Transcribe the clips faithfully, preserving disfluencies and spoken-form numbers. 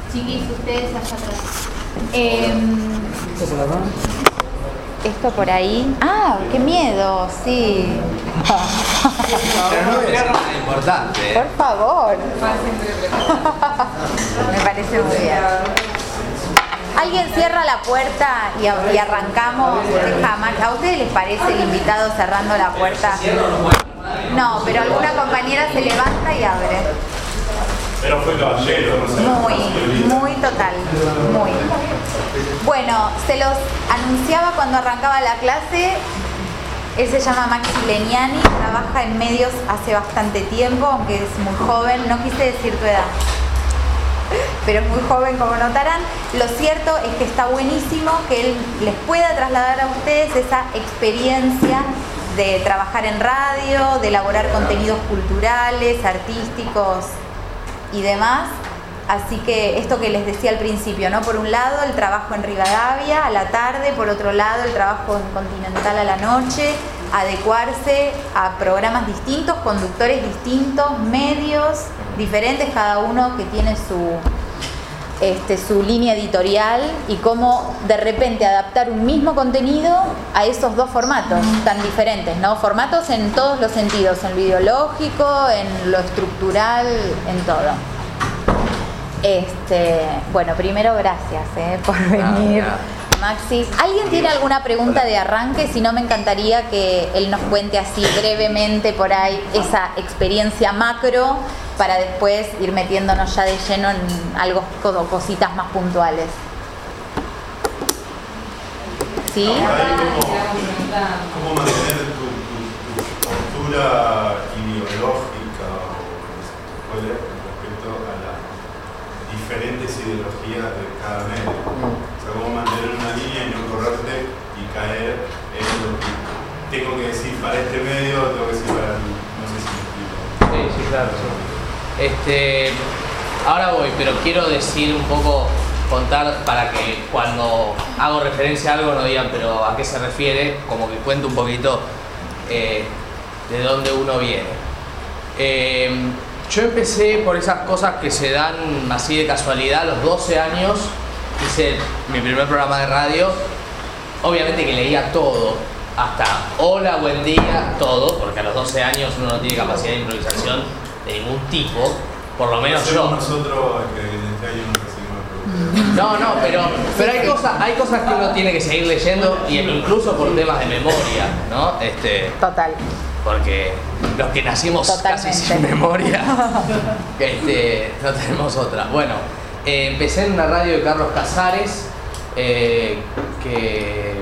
Chiquis, ustedes allá atrás. Eh, Esto por ahí. Ah, qué miedo, sí. Pero no es nada importante. Por favor. Me parece muy bien. ¿Alguien cierra la puerta y, y arrancamos? Jamás. ¿A ustedes les parece el invitado cerrando la puerta? No, pero alguna compañera se levanta y abre. Pero fue caballero, no sé. Muy, muy total, muy. Bueno, se los anunciaba cuando arrancaba la clase. Él se llama Maxi Leniani, trabaja en medios hace bastante tiempo, aunque es muy joven. No quise decir tu edad, pero es muy joven, como notarán. Lo cierto es que está buenísimo que él les pueda trasladar a ustedes esa experiencia de trabajar en radio, de elaborar contenidos culturales, artísticos y demás. Así que esto que les decía al principio, ¿no? Por un lado el trabajo en Rivadavia a la tarde, por otro lado el trabajo en Continental a la noche, adecuarse a programas distintos, conductores distintos, medios diferentes, cada uno que tiene su, este, su línea editorial, y cómo de repente adaptar un mismo contenido a esos dos formatos tan diferentes, ¿no? Formatos en todos los sentidos, en lo ideológico, en lo estructural, en todo. Este, bueno, primero gracias eh, por venir, Maxi. ¿Alguien tiene alguna pregunta de arranque? Si no, me encantaría que él nos cuente así brevemente por ahí esa experiencia macro, para después ir metiéndonos ya de lleno en algo, cositas más puntuales. ¿Sí? ¿Cómo mantener tu, tu, tu postura ideológica o respecto a las diferentes ideologías de cada medio? O sea, cómo mantener una línea y no correrte y caer en lo que tengo que decir para este medio, tengo que decir para el, no sé si me explico. Sí, sí, claro. Sí. Este, ahora voy, pero quiero decir un poco, contar para que cuando hago referencia a algo no digan, pero ¿a qué se refiere? Como que cuento un poquito eh, de dónde uno viene. Eh, yo empecé por esas cosas que se dan así de casualidad. A los doce años hice mi primer programa de radio. Obviamente que leía todo, hasta hola, buen día, todo, porque a los doce años uno no tiene capacidad de improvisación de ningún tipo, por lo menos yo. Nosotros que en este año no recibimos. No, no, pero, pero hay cosas, hay cosas que uno tiene que seguir leyendo, y incluso por temas de memoria, ¿no? Este, Total. Porque los que nacimos Totalmente. casi sin memoria, este, no tenemos otra. Bueno, eh, empecé en una radio de Carlos Casares, eh, que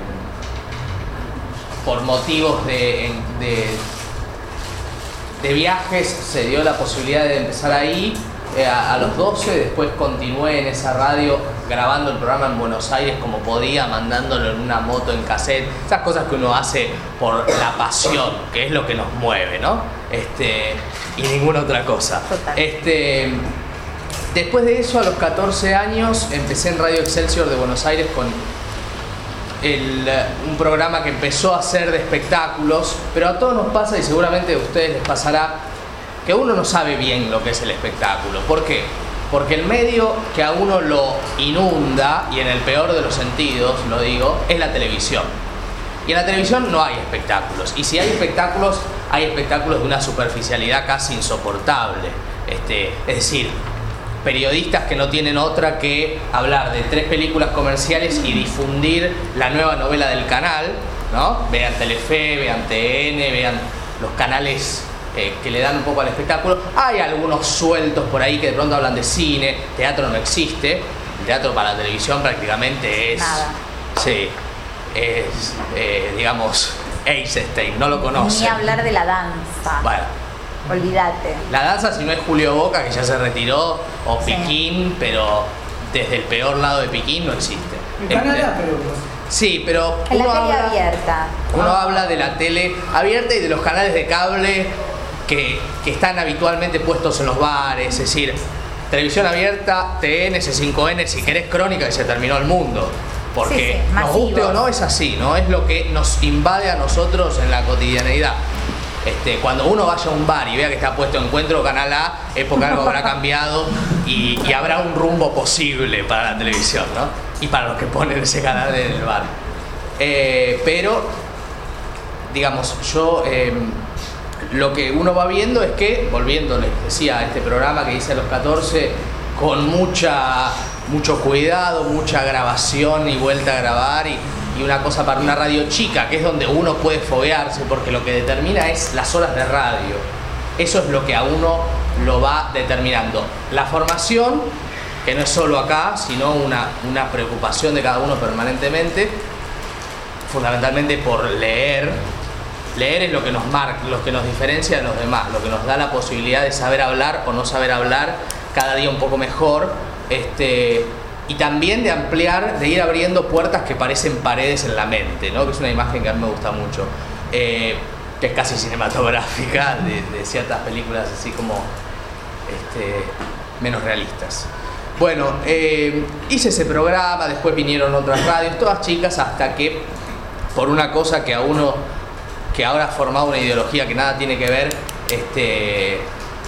por motivos de, de, de viajes se dio la posibilidad de empezar ahí. Eh, a, a los doce, después continué en esa radio grabando el programa en Buenos Aires como podía, mandándolo en una moto, en cassette, esas cosas que uno hace por la pasión, que es lo que nos mueve, ¿no? Este, y ninguna otra cosa. Total. Este, después de eso, a los catorce años, empecé en Radio Excelsior de Buenos Aires con el, un programa que empezó a ser de espectáculos, pero a todos nos pasa, y seguramente a ustedes les pasará, que uno no sabe bien lo que es el espectáculo. ¿Por qué? Porque el medio que a uno lo inunda, y en el peor de los sentidos lo digo, es la televisión. Y en la televisión no hay espectáculos. Y si hay espectáculos, hay espectáculos de una superficialidad casi insoportable. Este, es decir, periodistas que no tienen otra que hablar de tres películas comerciales y difundir la nueva novela del canal, ¿no? Vean Telefe, vean T N, vean los canales Eh, que le dan un poco al espectáculo. Hay algunos sueltos por ahí que de pronto hablan de cine. Teatro no existe. El teatro para la televisión prácticamente es... Nada. Sí. Es, eh, digamos, Eisenstein, no lo conoce. Ni hablar de la danza. Bueno. Olvídate. La danza, si no es Julio Boca, que ya se retiró, o Sí. Piquín, pero desde el peor lado de Piquín no existe. En Canadá, Este, pero... Sí, pero En la uno tele habla, abierta. uno Ah. habla de la tele abierta y de los canales de cable que, que están habitualmente puestos en los bares, es decir, televisión abierta, T N, C cinco N, si querés crónica y se terminó el mundo. Porque Sí, sí, nos guste masivo. o no, es así, ¿no? Es lo que nos invade a nosotros en la cotidianeidad. Este, cuando uno vaya a un bar y vea que está puesto Encuentro Canal A, es porque algo habrá cambiado y, y habrá un rumbo posible para la televisión, ¿no? Y para los que ponen ese canal en el bar. Eh, pero, digamos, yo eh, lo que uno va viendo es que, volviendo, les decía, a este programa que hice a los catorce, con mucha, mucho cuidado, mucha grabación y vuelta a grabar y, y una cosa para una radio chica, que es donde uno puede foguearse, porque lo que determina es las horas de radio. Eso es lo que a uno lo va determinando. La formación, que no es solo acá, sino una, una preocupación de cada uno permanentemente, fundamentalmente por leer. Leer es lo que nos marca, lo que nos diferencia de los demás, lo que nos da la posibilidad de saber hablar o no saber hablar cada día un poco mejor, este, y también de ampliar, de ir abriendo puertas que parecen paredes en la mente, ¿no? Que es una imagen que a mí me gusta mucho, eh, que es casi cinematográfica, de, de ciertas películas así como este, menos realistas. Bueno, eh, hice ese programa, después vinieron otras radios, todas chicas, hasta que por una cosa que a uno que ahora ha formado una ideología que nada tiene que ver, este,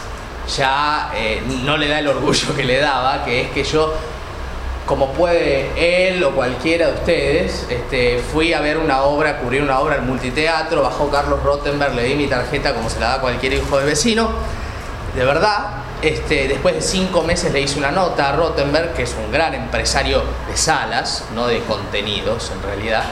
ya eh, no le da el orgullo que le daba, que es que yo, como puede él o cualquiera de ustedes, este, fui a ver una obra, a cubrir una obra al multiteatro, bajó Carlos Rottenberg, le di mi tarjeta como se la da a cualquier hijo de vecino, de verdad. Este, después de cinco meses le hice una nota a Rottenberg, que es un gran empresario de salas, no de contenidos en realidad.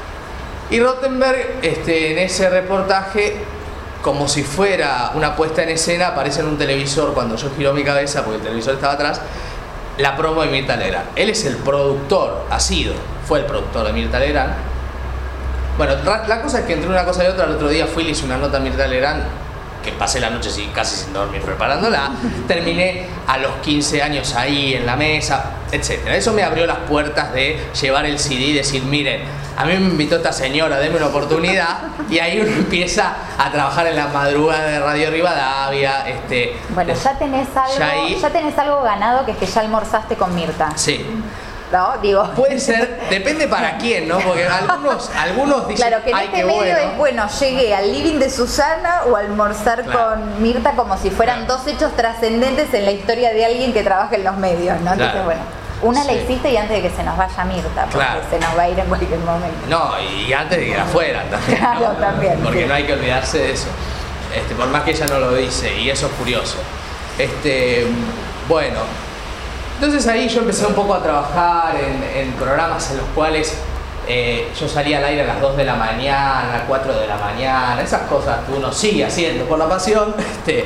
Y Rottenberg, este, en ese reportaje, como si fuera una puesta en escena, aparece en un televisor cuando yo giro mi cabeza, porque el televisor estaba atrás, la promo de Mirta Legrand. Él es el productor, ha sido, fue el productor de Mirta Legrand. Bueno, la cosa es que entre una cosa y otra, el otro día fui y le hice una nota a Mirta Legrand, que pasé la noche casi sin dormir preparándola, terminé a los quince años ahí en la mesa, etcétera. Eso me abrió las puertas de llevar el C D y decir, miren, a mí me invitó esta señora, denme una oportunidad, y ahí uno empieza a trabajar en la madrugada de Radio Rivadavia. Este, bueno, ya tenés algo, ya, ahí, ya tenés algo ganado, que es que ya almorzaste con Mirta. Sí. ¿No? Digo. Puede ser, depende para quién, ¿no? Porque algunos, algunos dicen, claro, que en ay, este qué medio bueno. es, bueno, llegué al living de Susana o a almorzar claro. con Mirta, como si fueran claro. dos hechos trascendentes en la historia de alguien que trabaja en los medios, ¿no? Entonces, claro. bueno, una sí. la hiciste y antes de que se nos vaya Mirta, porque claro. se nos va a ir en cualquier momento. No, y antes de que la fueran también. Claro, ¿no? también. Porque sí. no hay que olvidarse de eso. Este, por más que ella no lo dice, y eso es curioso. Este, bueno. Entonces ahí yo empecé un poco a trabajar en, en programas en los cuales eh, yo salía al aire a las dos de la mañana, a las cuatro de la mañana, esas cosas que uno sigue haciendo por la pasión. Este,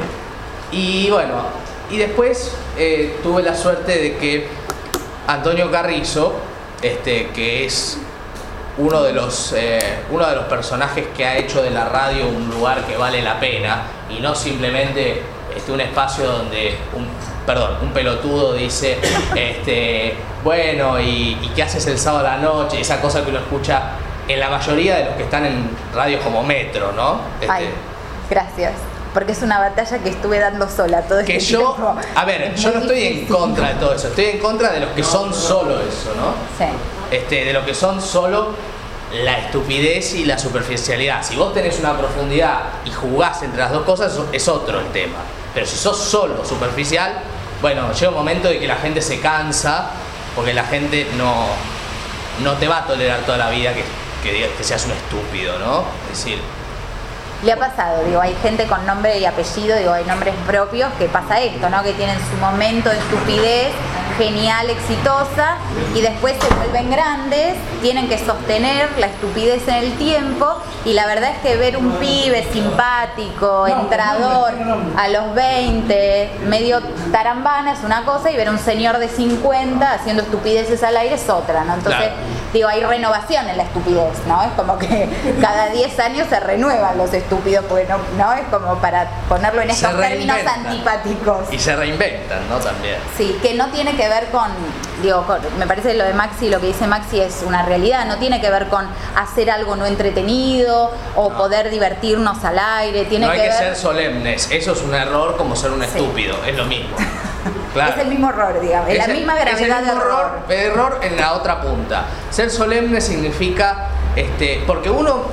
y bueno, y después eh, tuve la suerte de que Antonio Carrizo, este, que es uno de los eh, uno de los personajes que ha hecho de la radio un lugar que vale la pena y no simplemente este, un espacio donde un Perdón, un pelotudo dice, este, bueno, ¿y, ¿y qué haces el sábado a la noche? Esa cosa que uno escucha en la mayoría de los que están en radios como Metro, ¿no? Este, Ay, gracias. Porque es una batalla que estuve dando sola todo este que yo, tiempo. A ver, yo no estoy difícil. en contra de todo eso. Estoy en contra de los que son solo eso, ¿no? Sí. Este, de los que son solo la estupidez y la superficialidad. Si vos tenés una profundidad y jugás entre las dos cosas, es otro el tema. Pero si sos solo superficial, bueno, llega un momento de que la gente se cansa, porque la gente no, no te va a tolerar toda la vida que, que, que seas un estúpido, ¿no? Es decir... Le ha pasado, digo, hay gente con nombre y apellido, digo, hay nombres propios que pasa esto, ¿no? Que tienen su momento de estupidez, genial, exitosa, y después se vuelven grandes, tienen que sostener la estupidez en el tiempo, y la verdad es que ver un pibe simpático, entrador, a los veinte, medio tarambana es una cosa, y ver un señor de cincuenta haciendo estupideces al aire es otra, ¿no? Entonces, claro. digo, hay renovación en la estupidez, ¿no? Es como que cada diez años se renuevan los estúpidos. Estúpido, porque no, no es como para ponerlo en estos términos antipáticos. Y se reinventan, ¿no? También. Sí, que no tiene que ver con, digo, con, me parece que lo de Maxi, lo que dice Maxi es una realidad, no tiene que ver con hacer algo no entretenido o no. poder divertirnos al aire, tiene no hay que, que ver... ser solemnes, eso es un error como ser un sí. estúpido, es lo mismo. Claro. Es el mismo error, digamos, es, es la el, misma gravedad es el mismo de error. error. Error en la otra punta. Ser solemne significa, este, porque uno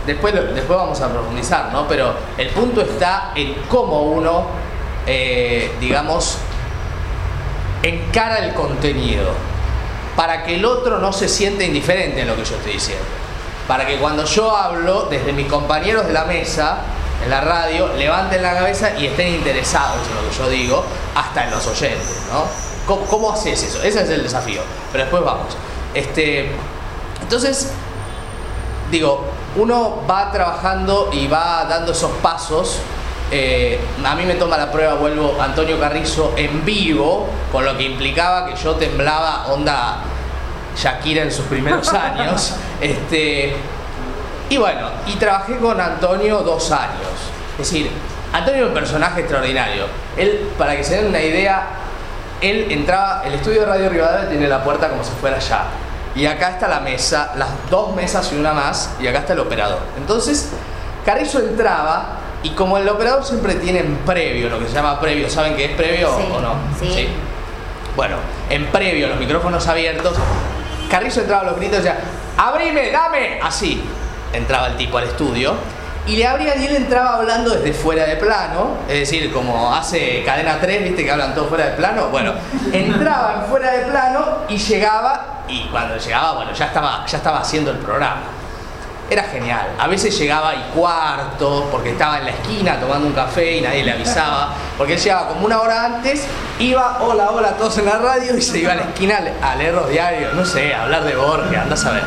después, después vamos a profundizar, ¿no? Pero el punto está en cómo uno, eh, digamos, encara el contenido para que el otro no se sienta indiferente en lo que yo estoy diciendo. Para que cuando yo hablo, desde mis compañeros de la mesa, en la radio, levanten la cabeza y estén interesados en lo que yo digo, hasta en los oyentes, ¿no? ¿Cómo, cómo haces eso? Ese es el desafío. Pero después vamos. Este, entonces, digo, uno va trabajando y va dando esos pasos. Eh, a mí me toma la prueba, vuelvo, Antonio Carrizo en vivo, con lo que implicaba que yo temblaba onda Shakira en sus primeros años. Este, y bueno, y trabajé con Antonio dos años. Es decir, Antonio es un personaje extraordinario. Él, para que se den una idea, él entraba, el estudio de Radio Rivadavia tiene la puerta como si fuera allá. Y acá está la mesa, las dos mesas y una más, y acá está el operador. Entonces, Carrizo entraba, y como el operador siempre tiene en previo, lo que se llama previo, ¿saben qué es previo sí, o no? Sí. ¿Sí? Bueno, en previo, los micrófonos abiertos, Carrizo entraba a los gritos y decía, ¡abrime, dame! Así entraba el tipo al estudio, y le abrían y él entraba hablando desde fuera de plano, es decir, como hace Cadena tres, ¿viste? Que hablan todos fuera de plano. Bueno, entraba en fuera de plano y llegaba, y cuando llegaba, bueno, ya estaba, ya estaba haciendo el programa. Era genial. A veces llegaba y cuarto, porque estaba en la esquina tomando un café y nadie le avisaba, porque él llegaba como una hora antes, iba, hola, hola, todos en la radio, y se iba a la esquina a leer los diarios, no sé, a hablar de Borges, andás a ver.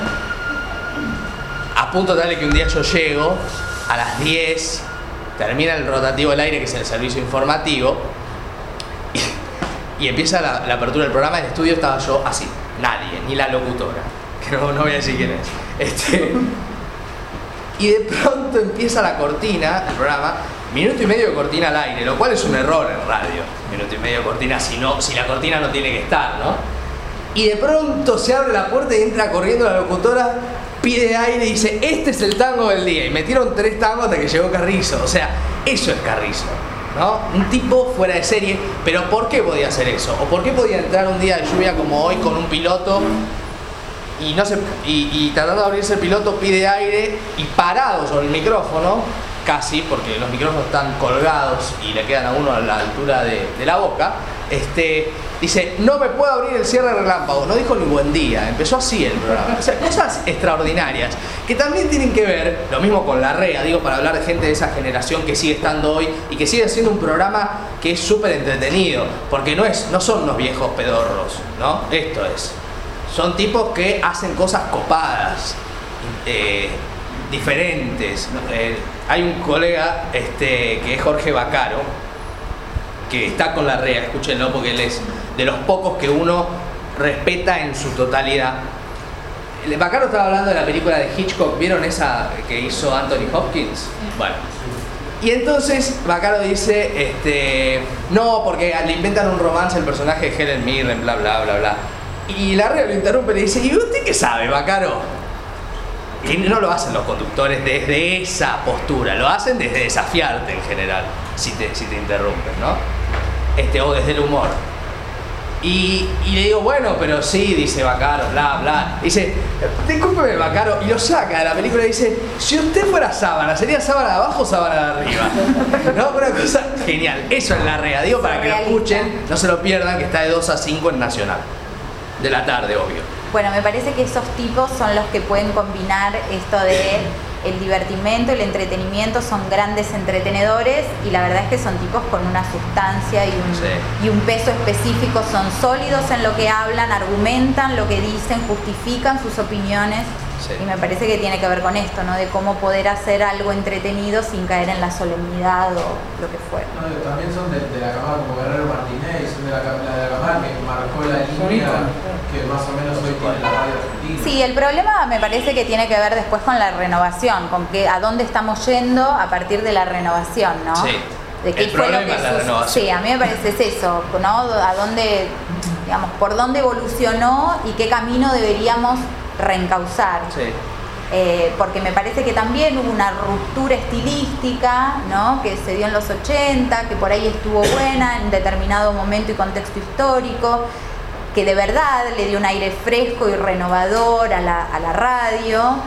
A punto tal de que un día yo llego, a las diez, termina el rotativo del aire, que es el servicio informativo, y, y empieza la, la apertura del programa. En el estudio estaba yo así, nadie, ni la locutora, que no, no voy a decir quién es. Este... Y de pronto empieza la cortina, el programa, minuto y medio de cortina al aire, lo cual es un error en radio. Minuto y medio de cortina si, no, si la cortina no tiene que estar, ¿no? Y de pronto se abre la puerta y entra corriendo la locutora, pide aire y dice, este es el tango del día. Y metieron tres tangos hasta que llegó Carrizo. O sea, eso es Carrizo, ¿no? Un tipo fuera de serie. Pero ¿por qué podía hacer eso? ¿O por qué podía entrar un día de lluvia como hoy con un piloto y no se y, y tratando de abrirse el piloto pide aire y parado sobre el micrófono, casi, porque los micrófonos están colgados y le quedan a uno a la altura de, de la boca, este, dice, no me puedo abrir el cierre relámpago, no dijo ni buen día, empezó así el programa. O sea, cosas extraordinarias que también tienen que ver, lo mismo con Larrea, digo, para hablar de gente de esa generación que sigue estando hoy y que sigue siendo un programa que es súper entretenido, porque no es, no son unos viejos pedorros, ¿no? Esto es. Son tipos que hacen cosas copadas, eh, diferentes. Eh, hay un colega este, que es Jorge Vaccaro, que está con Larrea, escúchenlo, porque él es de los pocos que uno respeta en su totalidad. Vaccaro estaba hablando de la película de Hitchcock, ¿vieron esa que hizo Anthony Hopkins? Bueno. Y entonces Vaccaro dice, este, no, porque le inventan un romance el personaje de Helen Mirren, bla, bla, bla, bla. Y Larrea lo interrumpe y le dice, ¿y usted qué sabe, Vaccaro? Y no lo hacen los conductores desde esa postura, lo hacen desde desafiarte en general, si te, si te interrumpen, ¿no? Este, o desde el humor. Y, y le digo, bueno, pero sí, dice Vaccaro, bla, bla. Dice, discúlpeme, Vaccaro, y lo saca de la película y dice, si usted fuera sábana, ¿sería sábana de abajo o sábana de arriba? ¿No? Una cosa genial. Eso es Larrea, digo, para que lo escuchen, no se lo pierdan, que está de dos a cinco en Nacional. De la tarde, obvio. Bueno, me parece que esos tipos son los que pueden combinar esto de el divertimento, el entretenimiento, son grandes entretenedores y la verdad es que son tipos con una sustancia y un, sí. y un peso específico, son sólidos en lo que hablan, argumentan lo que dicen, justifican sus opiniones. Sí. Y me parece que tiene que ver con esto, ¿no? De cómo poder hacer algo entretenido sin caer en la solemnidad o lo que fuera. No, también son de, de la camada como Guerrero Martínez, son de la, la, de la camada que marcó la línea que más o menos hoy tiene la radio argentina. Sí, el problema me parece que tiene que ver después con la renovación, con que a dónde estamos yendo a partir de la renovación, ¿no? Sí. De qué el fue lo que es la renovación. Sí, a mí me parece es eso, ¿no? A dónde, digamos, por dónde evolucionó y qué camino deberíamos reencauzar. Sí. Eh, porque me parece que también hubo una ruptura estilística, ¿no? Que se dio en los ochenta, que por ahí estuvo buena en determinado momento y contexto histórico, que de verdad le dio un aire fresco y renovador a la, a la radio,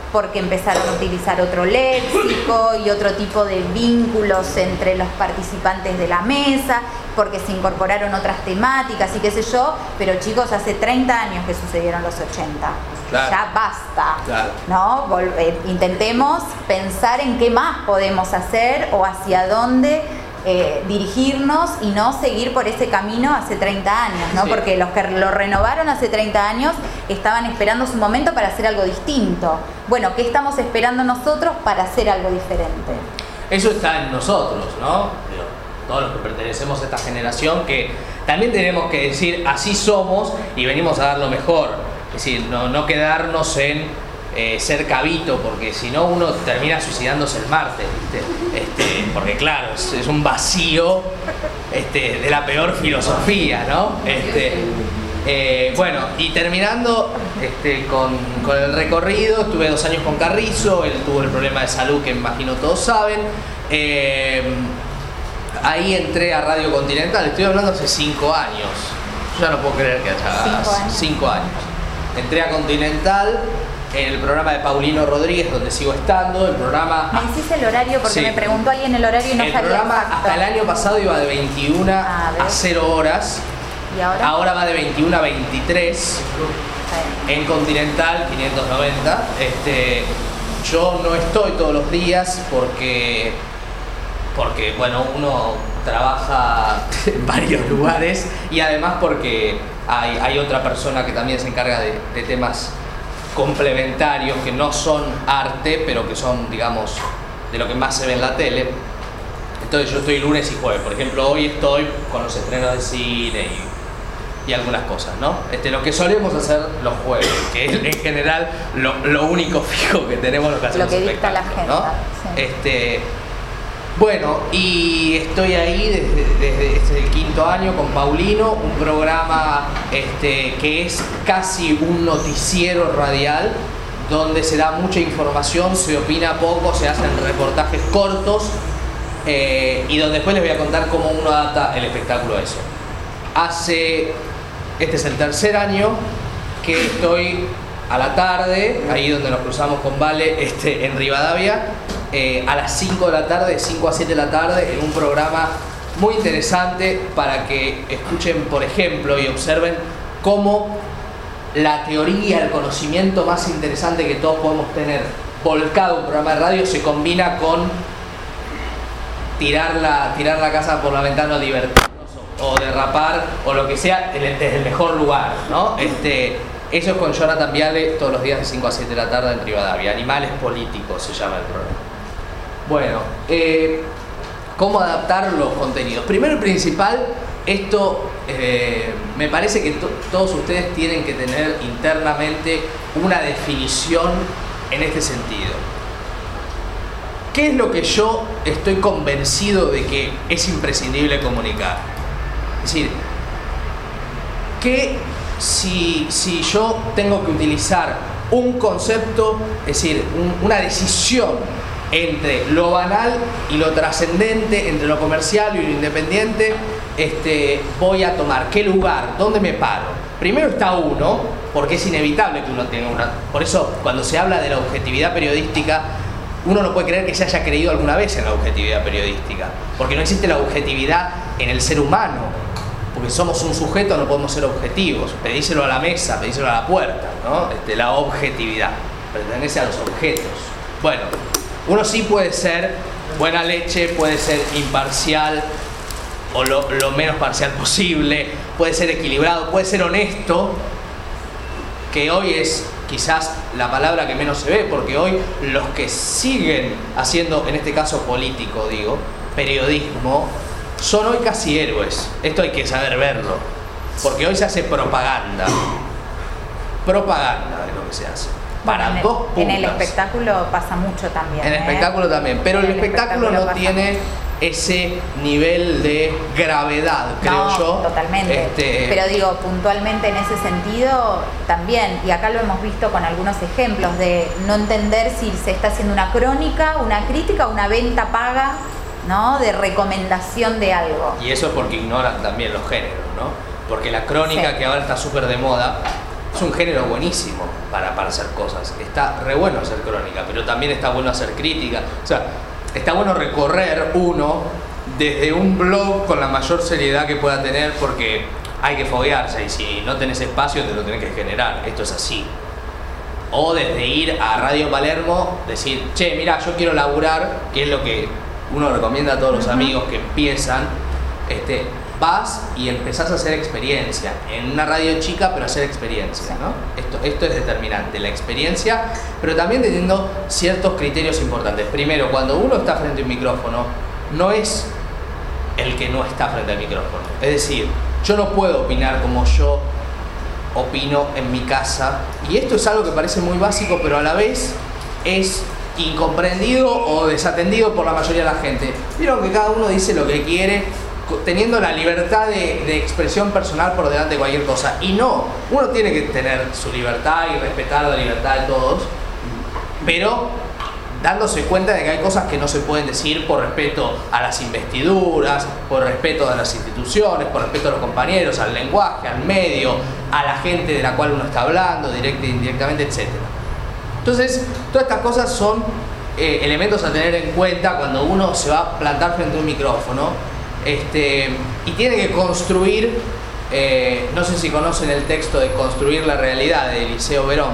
porque empezaron a utilizar otro léxico y otro tipo de vínculos entre los participantes de la mesa, porque se incorporaron otras temáticas y qué sé yo, pero chicos, hace treinta años que sucedieron los ochenta. Claro. Ya basta, claro. ¿No? Vol- eh, intentemos pensar en qué más podemos hacer o hacia dónde eh, dirigirnos y no seguir por ese camino hace treinta años, ¿no? Sí. Porque los que lo renovaron hace treinta años estaban esperando su momento para hacer algo distinto. Bueno, ¿qué estamos esperando nosotros para hacer algo diferente? Eso está en nosotros, ¿no? Todos los que pertenecemos a esta generación, que también tenemos que decir, así somos y venimos a dar lo mejor. Es decir, no, no quedarnos en eh, ser cabito, porque si no uno termina suicidándose el martes, ¿viste? Este, porque claro, es, es un vacío este, de la peor filosofía, ¿no? Este, eh, bueno, y terminando este, con, con el recorrido, estuve dos años con Carrizo, él tuvo el problema de salud que imagino todos saben. Eh, ahí entré a Radio Continental, estoy hablando hace cinco años. Yo ya no puedo creer que haya cinco años. cinco años. Entré a Continental en el programa de Paulino Rodríguez, donde sigo estando. El programa. Me decís el horario porque sí. Me preguntó alguien el horario y no el sabía. El programa exacto. Hasta el año pasado iba de veintiuna a, a cero horas. ¿Y ahora? Ahora va de veintiuna a veintitrés. En Continental quinientos noventa. Este, yo no estoy todos los días porque. Porque, bueno, uno trabaja en varios lugares y además porque hay, hay otra persona que también se encarga de, de temas complementarios que no son arte, pero que son, digamos, de lo que más se ve en la tele. Entonces yo estoy lunes y jueves. Por ejemplo, hoy estoy con los estrenos de cine y, y algunas cosas, ¿no? Este, lo que solemos hacer los jueves, que es en general lo, lo único fijo que tenemos los que hacemos lo que dicta la agenda, ¿no? Sí. Este, Bueno, y estoy ahí desde, desde, desde el quinto año con Paulino, un programa este, que es casi un noticiero radial, donde se da mucha información, se opina poco, se hacen reportajes cortos, eh, y donde después les voy a contar cómo uno adapta el espectáculo a eso. Hace, este es el tercer año que estoy a la tarde, ahí donde nos cruzamos con Vale, este, en Rivadavia, Eh, a las cinco de la tarde, de cinco a siete de la tarde, en un programa muy interesante para que escuchen, por ejemplo, y observen cómo la teoría, el conocimiento más interesante que todos podemos tener volcado en un programa de radio se combina con tirar la, tirar la casa por la ventana o divertirnos o, o derrapar o lo que sea desde el mejor lugar, ¿no? Este, eso es con Jonathan Viale todos los días de cinco a siete de la tarde en Rivadavia. Animales políticos se llama el programa. Bueno, eh, ¿cómo adaptar los contenidos? Primero y principal, esto eh, me parece que to- todos ustedes tienen que tener internamente una definición en este sentido. ¿Qué es lo que yo estoy convencido de que es imprescindible comunicar? Es decir, que si, si yo tengo que utilizar un concepto, es decir, un, una decisión entre lo banal y lo trascendente, entre lo comercial y lo independiente, este, voy a tomar qué lugar, dónde me paro. Primero está uno, porque es inevitable que uno tenga una. Por eso, cuando se habla de la objetividad periodística, uno no puede creer que se haya creído alguna vez en la objetividad periodística, porque no existe la objetividad en el ser humano, porque somos un sujeto, no podemos ser objetivos. Pedíselo a la mesa, pedíselo a la puerta, ¿no? Este, la objetividad pertenece a los objetos. Bueno, uno sí puede ser buena leche, puede ser imparcial o lo, lo menos parcial posible, puede ser equilibrado, puede ser honesto, que hoy es quizás la palabra que menos se ve, porque hoy los que siguen haciendo, en este caso político, digo, periodismo, son hoy casi héroes. Esto hay que saber verlo, porque hoy se hace propaganda, propaganda de lo que se hace. Para en el, dos puntas. En el espectáculo pasa mucho también. En el ¿eh? espectáculo también, pero en el, el espectáculo, espectáculo no tiene mucho. ese nivel de gravedad, creo no, yo. Totalmente. Este... Pero digo, puntualmente en ese sentido también, y acá lo hemos visto con algunos ejemplos de no entender si se está haciendo una crónica, una crítica o una venta paga, ¿no? De recomendación de algo. Y eso es porque ignoran también los géneros, ¿no? Porque la crónica, sí, que ahora está súper de moda, es un género buenísimo para, para hacer cosas. Está re bueno hacer crónica, pero también está bueno hacer crítica. O sea, está bueno recorrer uno desde un blog con la mayor seriedad que pueda tener, porque hay que foguearse y si no tenés espacio te lo tenés que generar. Esto es así. O desde ir a Radio Palermo, decir, che, mirá, yo quiero laburar, que es lo que uno recomienda a todos los amigos que empiezan. Este, vas y empezás a hacer experiencia en una radio chica, pero hacer experiencia, ¿no? Esto, esto es determinante, la experiencia, pero también teniendo ciertos criterios importantes. Primero, cuando uno está frente a un micrófono, no es el que no está frente al micrófono. Es decir, yo no puedo opinar como yo opino en mi casa, y esto es algo que parece muy básico, pero a la vez es incomprendido o desatendido por la mayoría de la gente. Vieron que cada uno dice lo que quiere, teniendo la libertad de, de expresión personal por delante de cualquier cosa. Y no, uno tiene que tener su libertad y respetar la libertad de todos, pero dándose cuenta de que hay cosas que no se pueden decir por respeto a las investiduras, por respeto a las instituciones, por respeto a los compañeros, al lenguaje, al medio, a la gente de la cual uno está hablando, directa e indirectamente, etcétera. Entonces, todas estas cosas son eh, elementos a tener en cuenta cuando uno se va a plantar frente a un micrófono. Este, y tiene que construir, eh, no sé si conocen el texto de Construir la Realidad de Eliseo Verón.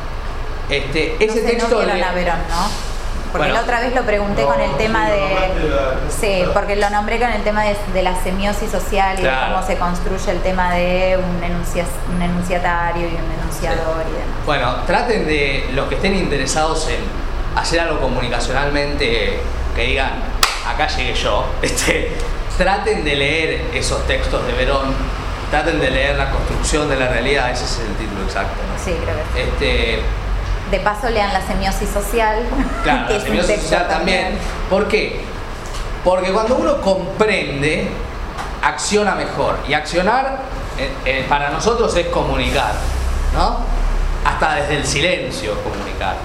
Este, ese no sé, texto no vieron le... a Verón, ¿no? Porque Bueno, la otra vez lo pregunté no, con el tema sí, de... la- Sí, porque lo nombré con el tema de, de la semiosis social y Claro. de cómo se construye el tema de un, enuncia, un enunciatario y un enunciador y demás. Bueno, traten de, los que estén interesados en hacer algo comunicacionalmente, que digan, acá llegué yo, este, traten de leer esos textos de Verón, traten de leer La construcción de la realidad, ese es el título exacto, ¿no? Sí, creo que sí. Este, De paso lean la semiosis social. claro, que la es un semiosis texto social también. ¿Por qué? Porque cuando uno comprende, acciona mejor. Y accionar eh, eh, para nosotros es comunicar, ¿no? Hasta desde el silencio comunicar.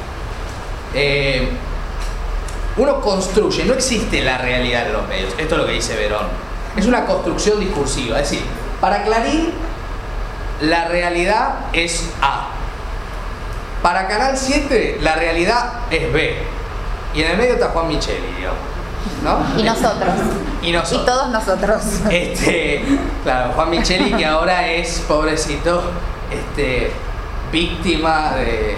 Eh, uno construye, no existe la realidad en los medios. Esto es lo que dice Verón. Es una construcción discursiva. Es decir, para Clarín, la realidad es A. Para Canal siete, la realidad es B. Y en el medio está Juan Micheli, digamos, ¿no? Y nosotros. Y nosotros. Y todos nosotros. Este, claro, Juan Micheli, que ahora es, pobrecito, este, víctima de,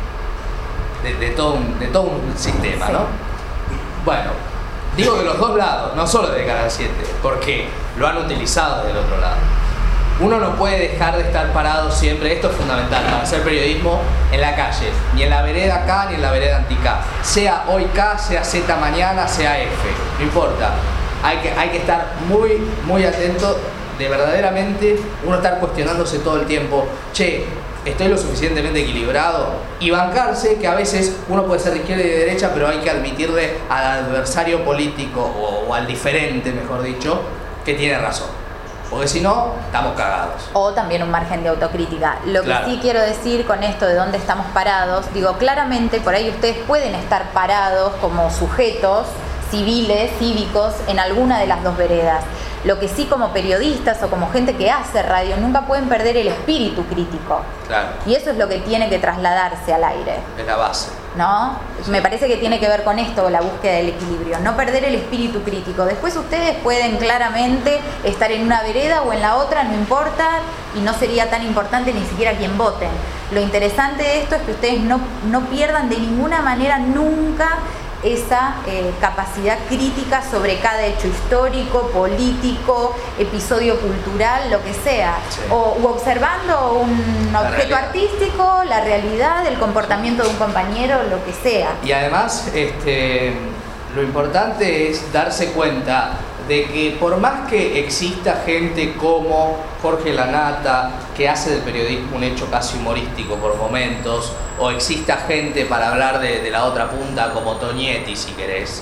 de, de, todo un, de todo un sistema, Sí. ¿no? Bueno, digo de los dos lados, no solo de Canal siete, porque lo han utilizado del otro lado. Uno no puede dejar de estar parado siempre, esto es fundamental para hacer periodismo en la calle, ni en la vereda K ni en la vereda anti-K, sea hoy K, sea Z mañana, sea F, no importa, hay que, hay que estar muy, muy atento de verdaderamente uno estar cuestionándose todo el tiempo, che, estoy lo suficientemente equilibrado, y bancarse que a veces uno puede ser de izquierda y de derecha, pero hay que admitirle al adversario político o, o al diferente, mejor dicho, que tiene razón. Porque si no, estamos cagados. O también un margen de autocrítica. Lo Claro. que sí quiero decir con esto de dónde estamos parados, digo, claramente por ahí ustedes pueden estar parados como sujetos civiles, cívicos, en alguna de las dos veredas. Lo que sí, como periodistas o como gente que hace radio, nunca pueden perder el espíritu crítico. Claro, Y eso es lo que tiene que trasladarse al aire, es la base. ¿no? Me parece que tiene que ver con esto, la búsqueda del equilibrio, no perder el espíritu crítico. Después ustedes pueden claramente estar en una vereda o en la otra, no importa, y no sería tan importante ni siquiera quién voten. Lo interesante de esto es que ustedes no, no pierdan de ninguna manera nunca esa eh, capacidad crítica sobre cada hecho histórico, político, episodio cultural, lo que sea, Sí. o u observando un La objeto realidad. artístico, la realidad, el comportamiento de un compañero, lo que sea. Y además, este, lo importante es darse cuenta de que por más que exista gente como Jorge Lanata, que hace del periodismo un hecho casi humorístico por momentos, o exista gente para hablar de, de la otra punta como Tonietti, si querés,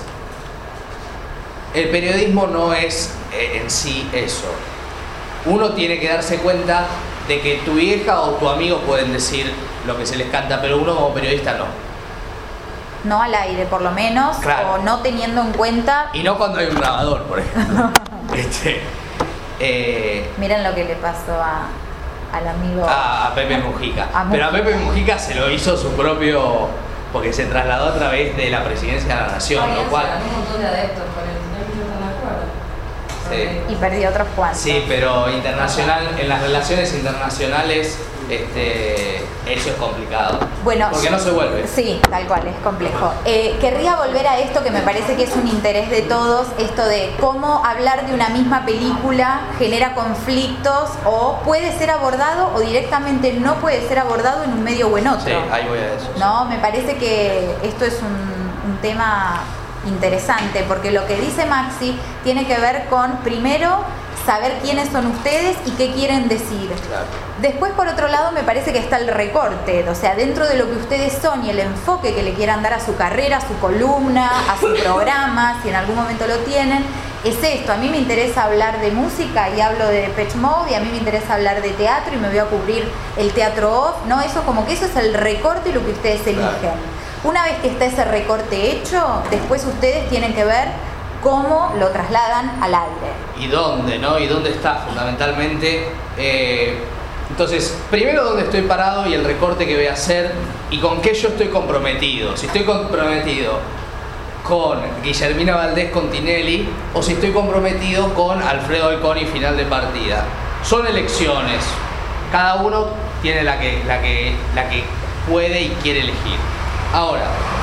el periodismo no es eh, en sí eso. Uno tiene que darse cuenta de que tu vieja o tu amigo pueden decir lo que se les canta, pero uno como periodista no. No al aire, por lo menos, Claro. o no teniendo en cuenta. Y no cuando hay un grabador, por ejemplo. este, eh, Miren lo que le pasó a, al amigo... A, a Pepe Mujica. A Pero a Mujica. Pepe Mujica se lo hizo su propio... porque se trasladó a través de la presidencia de la nación, Alianza, lo cual... ganó un montón de adeptos por el no están de acuerdo. Sí. Y perdió otros cuantos. Sí, pero internacional, en las relaciones internacionales este, eso es complicado. Bueno, porque no se vuelve. Sí, tal cual, es complejo. Eh, querría volver a esto que me parece que es un interés de todos, esto de cómo hablar de una misma película genera conflictos o puede ser abordado o directamente no puede ser abordado en un medio o en otro. Sí, ahí voy a eso. ¿No? Me parece que esto es un, un tema interesante porque lo que dice Maxi tiene que ver con, primero, saber quiénes son ustedes y qué quieren decir. Claro. Después, por otro lado, me parece que está el recorte, o sea, dentro de lo que ustedes son y el enfoque que le quieran dar a su carrera, a su columna, a su programa, si en algún momento lo tienen, es esto. A mí me interesa hablar de música y hablo de Depeche Mode, y a mí me interesa hablar de teatro y me voy a cubrir el teatro off, ¿no? Eso como que eso es el recorte y lo que ustedes eligen. Claro. Una vez que está ese recorte hecho, después ustedes tienen que ver cómo lo trasladan al aire. Y dónde, ¿no? Y dónde está fundamentalmente. Eh, entonces, primero dónde estoy parado y el recorte que voy a hacer y con qué yo estoy comprometido. Si estoy comprometido con Guillermina Valdés Continelli o si estoy comprometido con Alfredo Alcón y Final de Partida. Son elecciones. Cada uno tiene la que, la que, la que puede y quiere elegir. Ahora,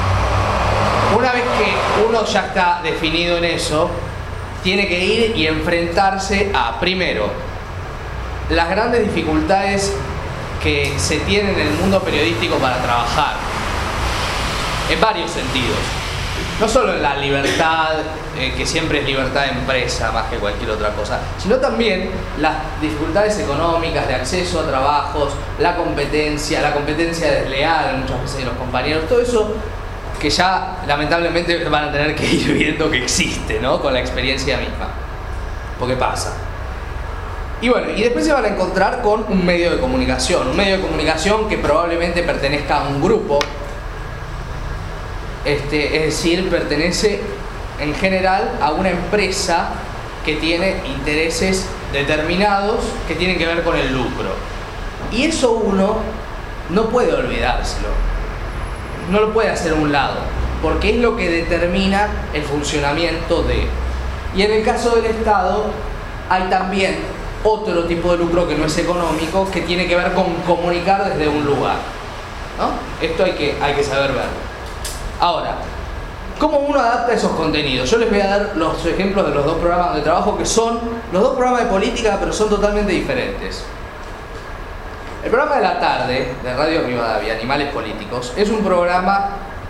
una vez que uno ya está definido en eso, tiene que ir y enfrentarse a, primero, las grandes dificultades que se tienen en el mundo periodístico para trabajar, en varios sentidos. No solo en la libertad, eh, que siempre es libertad de empresa más que cualquier otra cosa, sino también las dificultades económicas de acceso a trabajos, la competencia, la competencia desleal muchas veces de los compañeros, todo eso que ya lamentablemente van a tener que ir viendo que existe, ¿no? Con la experiencia misma, porque pasa. Y bueno, y después se van a encontrar con un medio de comunicación, un medio de comunicación que probablemente pertenezca a un grupo, este, es decir, pertenece en general a una empresa que tiene intereses determinados que tienen que ver con el lucro. Y eso uno no puede olvidárselo, no lo puede hacer a un lado, porque es lo que determina el funcionamiento de... Y en el caso del Estado hay también otro tipo de lucro que no es económico, que tiene que ver con comunicar desde un lugar, ¿no? Esto hay que, hay que saber verlo. Ahora, ¿cómo uno adapta esos contenidos? Yo les voy a dar los ejemplos de los dos programas donde trabajo, que son los dos programas de política, pero son totalmente diferentes. El programa de la tarde de Radio Rivadavia, Animales Políticos, es un programa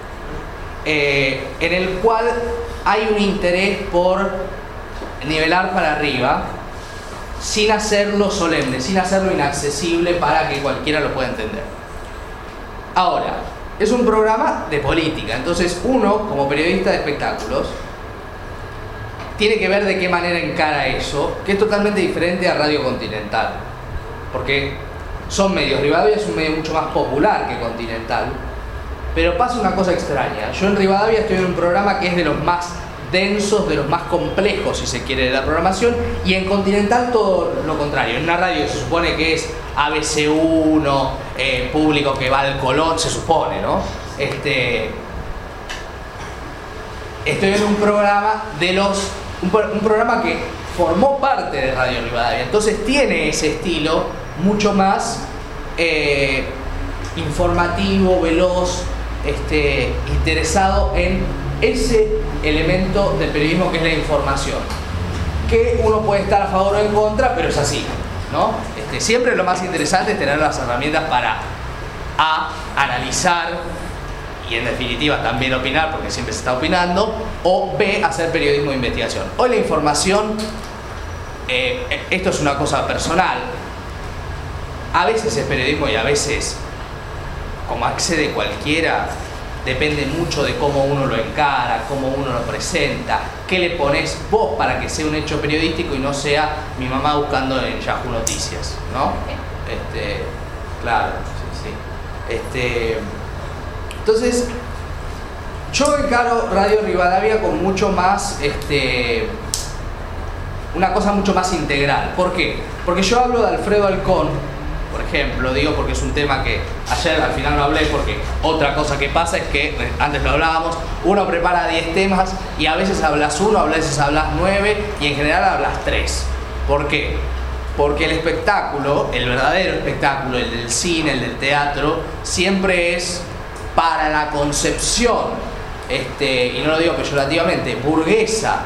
eh, en el cual hay un interés por nivelar para arriba, sin hacerlo solemne, sin hacerlo inaccesible para que cualquiera lo pueda entender. Ahora, es un programa de política, entonces uno, como periodista de espectáculos, tiene que ver de qué manera encara eso, que es totalmente diferente a Radio Continental, porque son medios. Rivadavia es un medio mucho más popular que Continental, pero pasa una cosa extraña. Yo en Rivadavia estoy en un programa que es de los más densos, de los más complejos, si se quiere, de la programación, y en Continental todo lo contrario. En una radio se supone que es A B C uno, eh, público que va al Colón, se supone, ¿no? Este, estoy en un programa de los un, un programa que formó parte de Radio Rivadavia, entonces tiene ese estilo mucho más eh, informativo, veloz, este, interesado en ese elemento del periodismo que es la información, que uno puede estar a favor o en contra, pero es así, ¿no? Este, siempre lo más interesante es tener las herramientas para A, analizar y en definitiva también opinar, porque siempre se está opinando, o B, hacer periodismo de investigación. Hoy la información, eh, esto es una cosa personal, a veces es periodismo y a veces, como accede cualquiera, depende mucho de cómo uno lo encara, cómo uno lo presenta, qué le pones vos para que sea un hecho periodístico y no sea mi mamá buscando en Yahoo Noticias, ¿no? Este, claro, sí, sí. Este, entonces, yo encaro Radio Rivadavia con mucho más, este, una cosa mucho más integral. ¿Por qué? Porque yo hablo de Alfredo Alcón por ejemplo, digo porque es un tema que ayer al final no hablé, porque otra cosa que pasa es que, antes lo hablábamos, uno prepara diez temas y a veces hablas uno, a veces hablas nueve y en general hablas tres. ¿Por qué? Porque el espectáculo, el verdadero espectáculo, el del cine, el del teatro, siempre es para la concepción, este, y no lo digo peyorativamente, burguesa,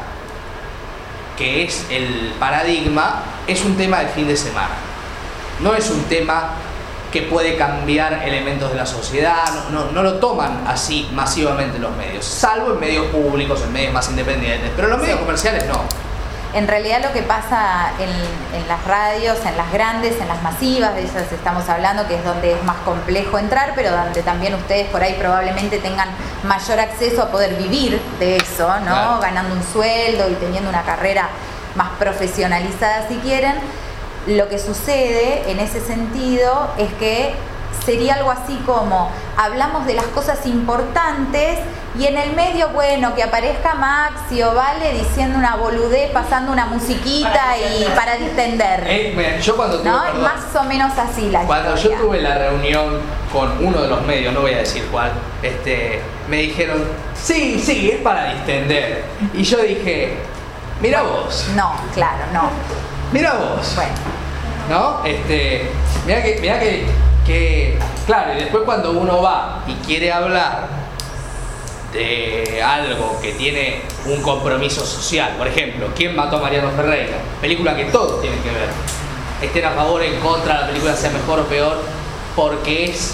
que es el paradigma, es un tema de fin de semana. No es un tema que puede cambiar elementos de la sociedad, no, no, no lo toman así masivamente los medios, salvo en medios públicos, en medios más independientes, pero en los medios Sí. comerciales no. En realidad lo que pasa en, en las radios, en las grandes, en las masivas, de esas estamos hablando, que es donde es más complejo entrar, pero donde también ustedes por ahí probablemente tengan mayor acceso a poder vivir de eso, ¿no? Claro. Ganando un sueldo y teniendo una carrera más profesionalizada si quieren. Lo que sucede en ese sentido es que sería algo así como hablamos de las cosas importantes y en el medio, bueno, que aparezca Maxi o Vale diciendo una boludez, pasando una musiquita y para distender. Eh, mira, yo cuando tuve, ¿No? perdón, Más o menos así la cuando historia. yo tuve la reunión con uno de los medios, no voy a decir cuál, este, me dijeron, sí, sí, es para distender. Y yo dije, mira vos, No, claro, no. mira vos. Bueno, ¿No? Este, mira que, mira que, que, claro, y después cuando uno va y quiere hablar de algo que tiene un compromiso social, por ejemplo, ¿quién mató a Mariano Ferreira? Película que todos tienen que ver. Estén a favor o en contra, la película sea mejor o peor, porque es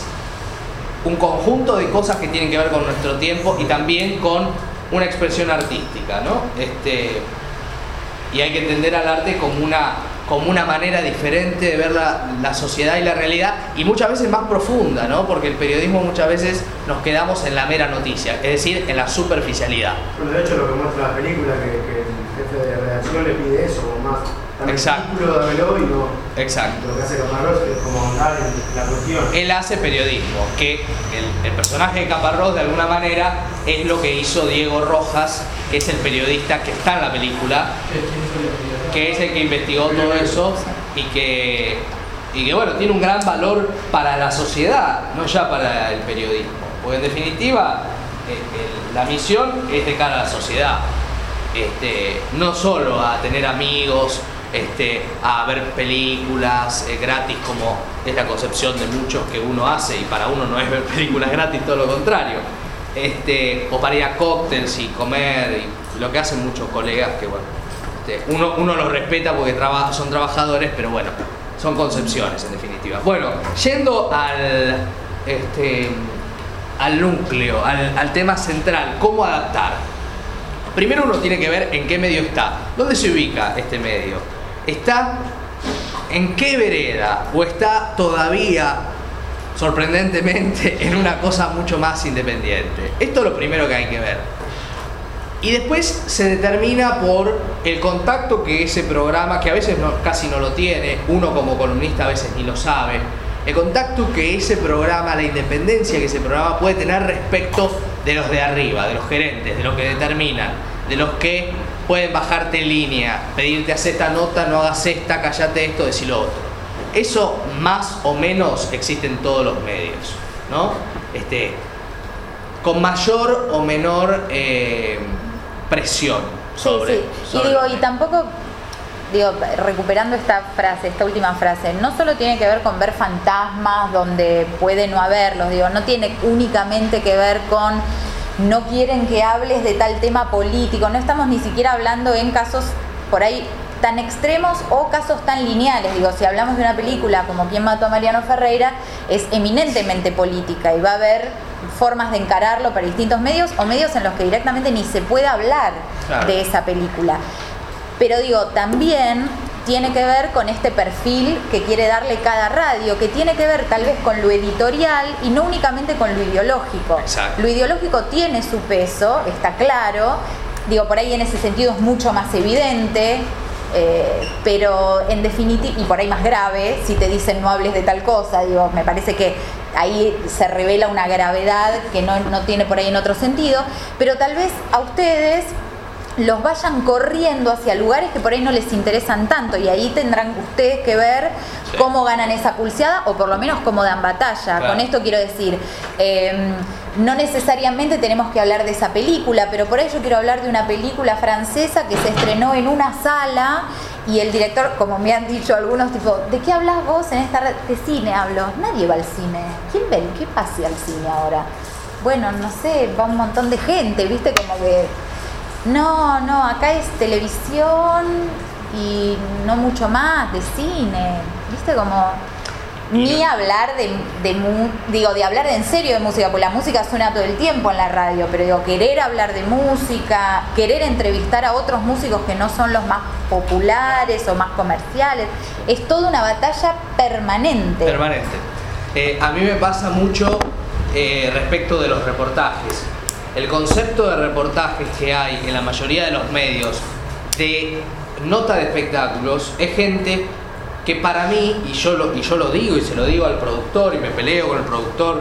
un conjunto de cosas que tienen que ver con nuestro tiempo y también con una expresión artística, ¿no? Este, y hay que entender al arte como una, como una manera diferente de ver la, la sociedad y la realidad, y muchas veces más profunda, ¿no? Porque el periodismo muchas veces nos quedamos en la mera noticia, es decir, en la superficialidad. Bueno, de hecho lo que muestra la película, que, que el jefe de redacción le pide eso, como más, dame el Exacto. título, dámelo, y no, Exacto. lo que hace Caparrós es como ahondar en la cuestión. Él hace periodismo, que el, el personaje de Caparrós de alguna manera es lo que hizo Diego Rojas, que es el periodista que está en la película, que es el que investigó todo eso y que, y que bueno, tiene un gran valor para la sociedad, no ya para el periodismo, porque en definitiva eh, eh, la misión es de cara a la sociedad, este, no solo a tener amigos, este, a ver películas eh, gratis, como es la concepción de muchos que uno hace, y para uno no es ver películas gratis, todo lo contrario, este, o para ir a cócteles y comer, y lo que hacen muchos colegas que bueno, este, uno, uno los respeta porque traba, son trabajadores, pero bueno, son concepciones en definitiva. Bueno, yendo al, este, al núcleo, al, al tema central, ¿cómo adaptar? Primero uno tiene que ver en qué medio está. ¿Dónde se ubica este medio? ¿Está en qué vereda? ¿O está todavía, sorprendentemente, en una cosa mucho más independiente? Esto es lo primero que hay que ver. Y después se determina por el contacto que ese programa, que a veces no, casi no lo tiene, uno como columnista a veces ni lo sabe, el contacto que ese programa, la independencia que ese programa puede tener respecto de los de arriba, de los gerentes, de los que determinan, de los que pueden bajarte en línea, pedirte hacer esta nota, no hagas esta, callate esto, decí lo otro. Eso más o menos existe en todos los medios, ¿no? Este, con mayor o menor eh, presión sobre, sí, sí. sobre Y digo, los y medios. tampoco, digo, recuperando esta frase, esta última frase, no solo tiene que ver con ver fantasmas donde puede no haberlos, digo, no tiene únicamente que ver con no quieren que hables de tal tema político, no estamos ni siquiera hablando en casos por ahí tan extremos o casos tan lineales. Digo, si hablamos de una película como ¿Quién mató a Mariano Ferreira?, es eminentemente política y va a haber formas de encararlo para distintos medios o medios en los que directamente ni se puede hablar Claro. de esa película. Pero digo, también tiene que ver con este perfil que quiere darle cada radio, que tiene que ver tal vez con lo editorial y no únicamente con lo ideológico. Exacto. Lo ideológico tiene su peso, está claro, digo, por ahí en ese sentido es mucho más evidente, eh, pero en definitiva, y por ahí más grave, si te dicen no hables de tal cosa, digo, me parece que ahí se revela una gravedad que no, no tiene por ahí en otro sentido, pero tal vez a ustedes los vayan corriendo hacia lugares que por ahí no les interesan tanto, y ahí tendrán ustedes que ver sí. cómo ganan esa pulseada, o por lo menos cómo dan batalla. Claro. Con esto quiero decir, eh, no necesariamente tenemos que hablar de esa película, pero por ahí yo quiero hablar de una película francesa que se estrenó en una sala y el director, como me han dicho algunos, tipo, ¿de qué hablas vos en esta red? De cine hablo. Nadie va al cine. ¿Quién ve? ¿Qué pasa al cine ahora? Bueno, no sé, va un montón de gente, ¿viste? Como que... No, no, acá es televisión y no mucho más, de cine, ¿viste? Como ni hablar de, de digo, de hablar de en serio de música, porque la música suena todo el tiempo en la radio, pero digo, querer hablar de música, querer entrevistar a otros músicos que no son los más populares o más comerciales, es toda una batalla permanente. Permanente. Eh, a mí me pasa mucho eh, respecto de los reportajes. El concepto de reportajes que hay en la mayoría de los medios de nota de espectáculos es gente que para mí, y yo lo, y yo lo digo y se lo digo al productor y me peleo con el productor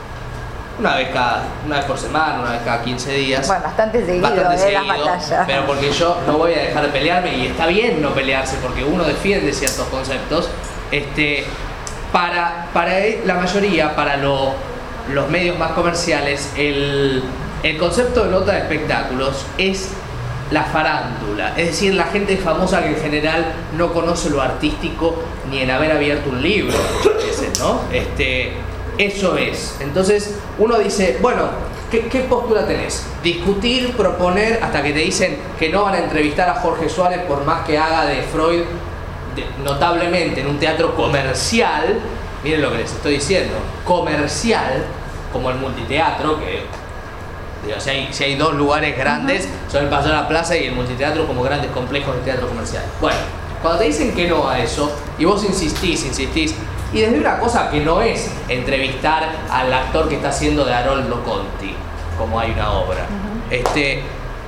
una vez cada, una vez por semana, una vez cada quince días. Bueno, bastante seguido, bastante eh, seguido, las batallas. Pero porque yo no voy a dejar de pelearme, y está bien no pelearse porque uno defiende ciertos conceptos. Este, para, para la mayoría, para lo, los medios más comerciales, el... El concepto de nota de espectáculos es la farándula, es decir, la gente famosa que en general no conoce lo artístico ni en haber abierto un libro, ¿no? Este, eso es. Entonces uno dice, bueno, ¿qué, qué postura tenés? Discutir, proponer, hasta que te dicen que no van a entrevistar a Jorge Suárez por más que haga de Freud de, notablemente en un teatro comercial. Miren lo que les estoy diciendo, comercial, como el multiteatro, que... Digo, si, hay, si hay dos lugares grandes, uh-huh. son el Paseo de la Plaza y el multiteatro como grandes complejos de teatro comercial. Bueno, cuando te dicen que no a eso, y vos insistís, insistís, y desde una cosa que no es entrevistar al actor que está haciendo de Haroldo Conti, como hay una obra, uh-huh. este,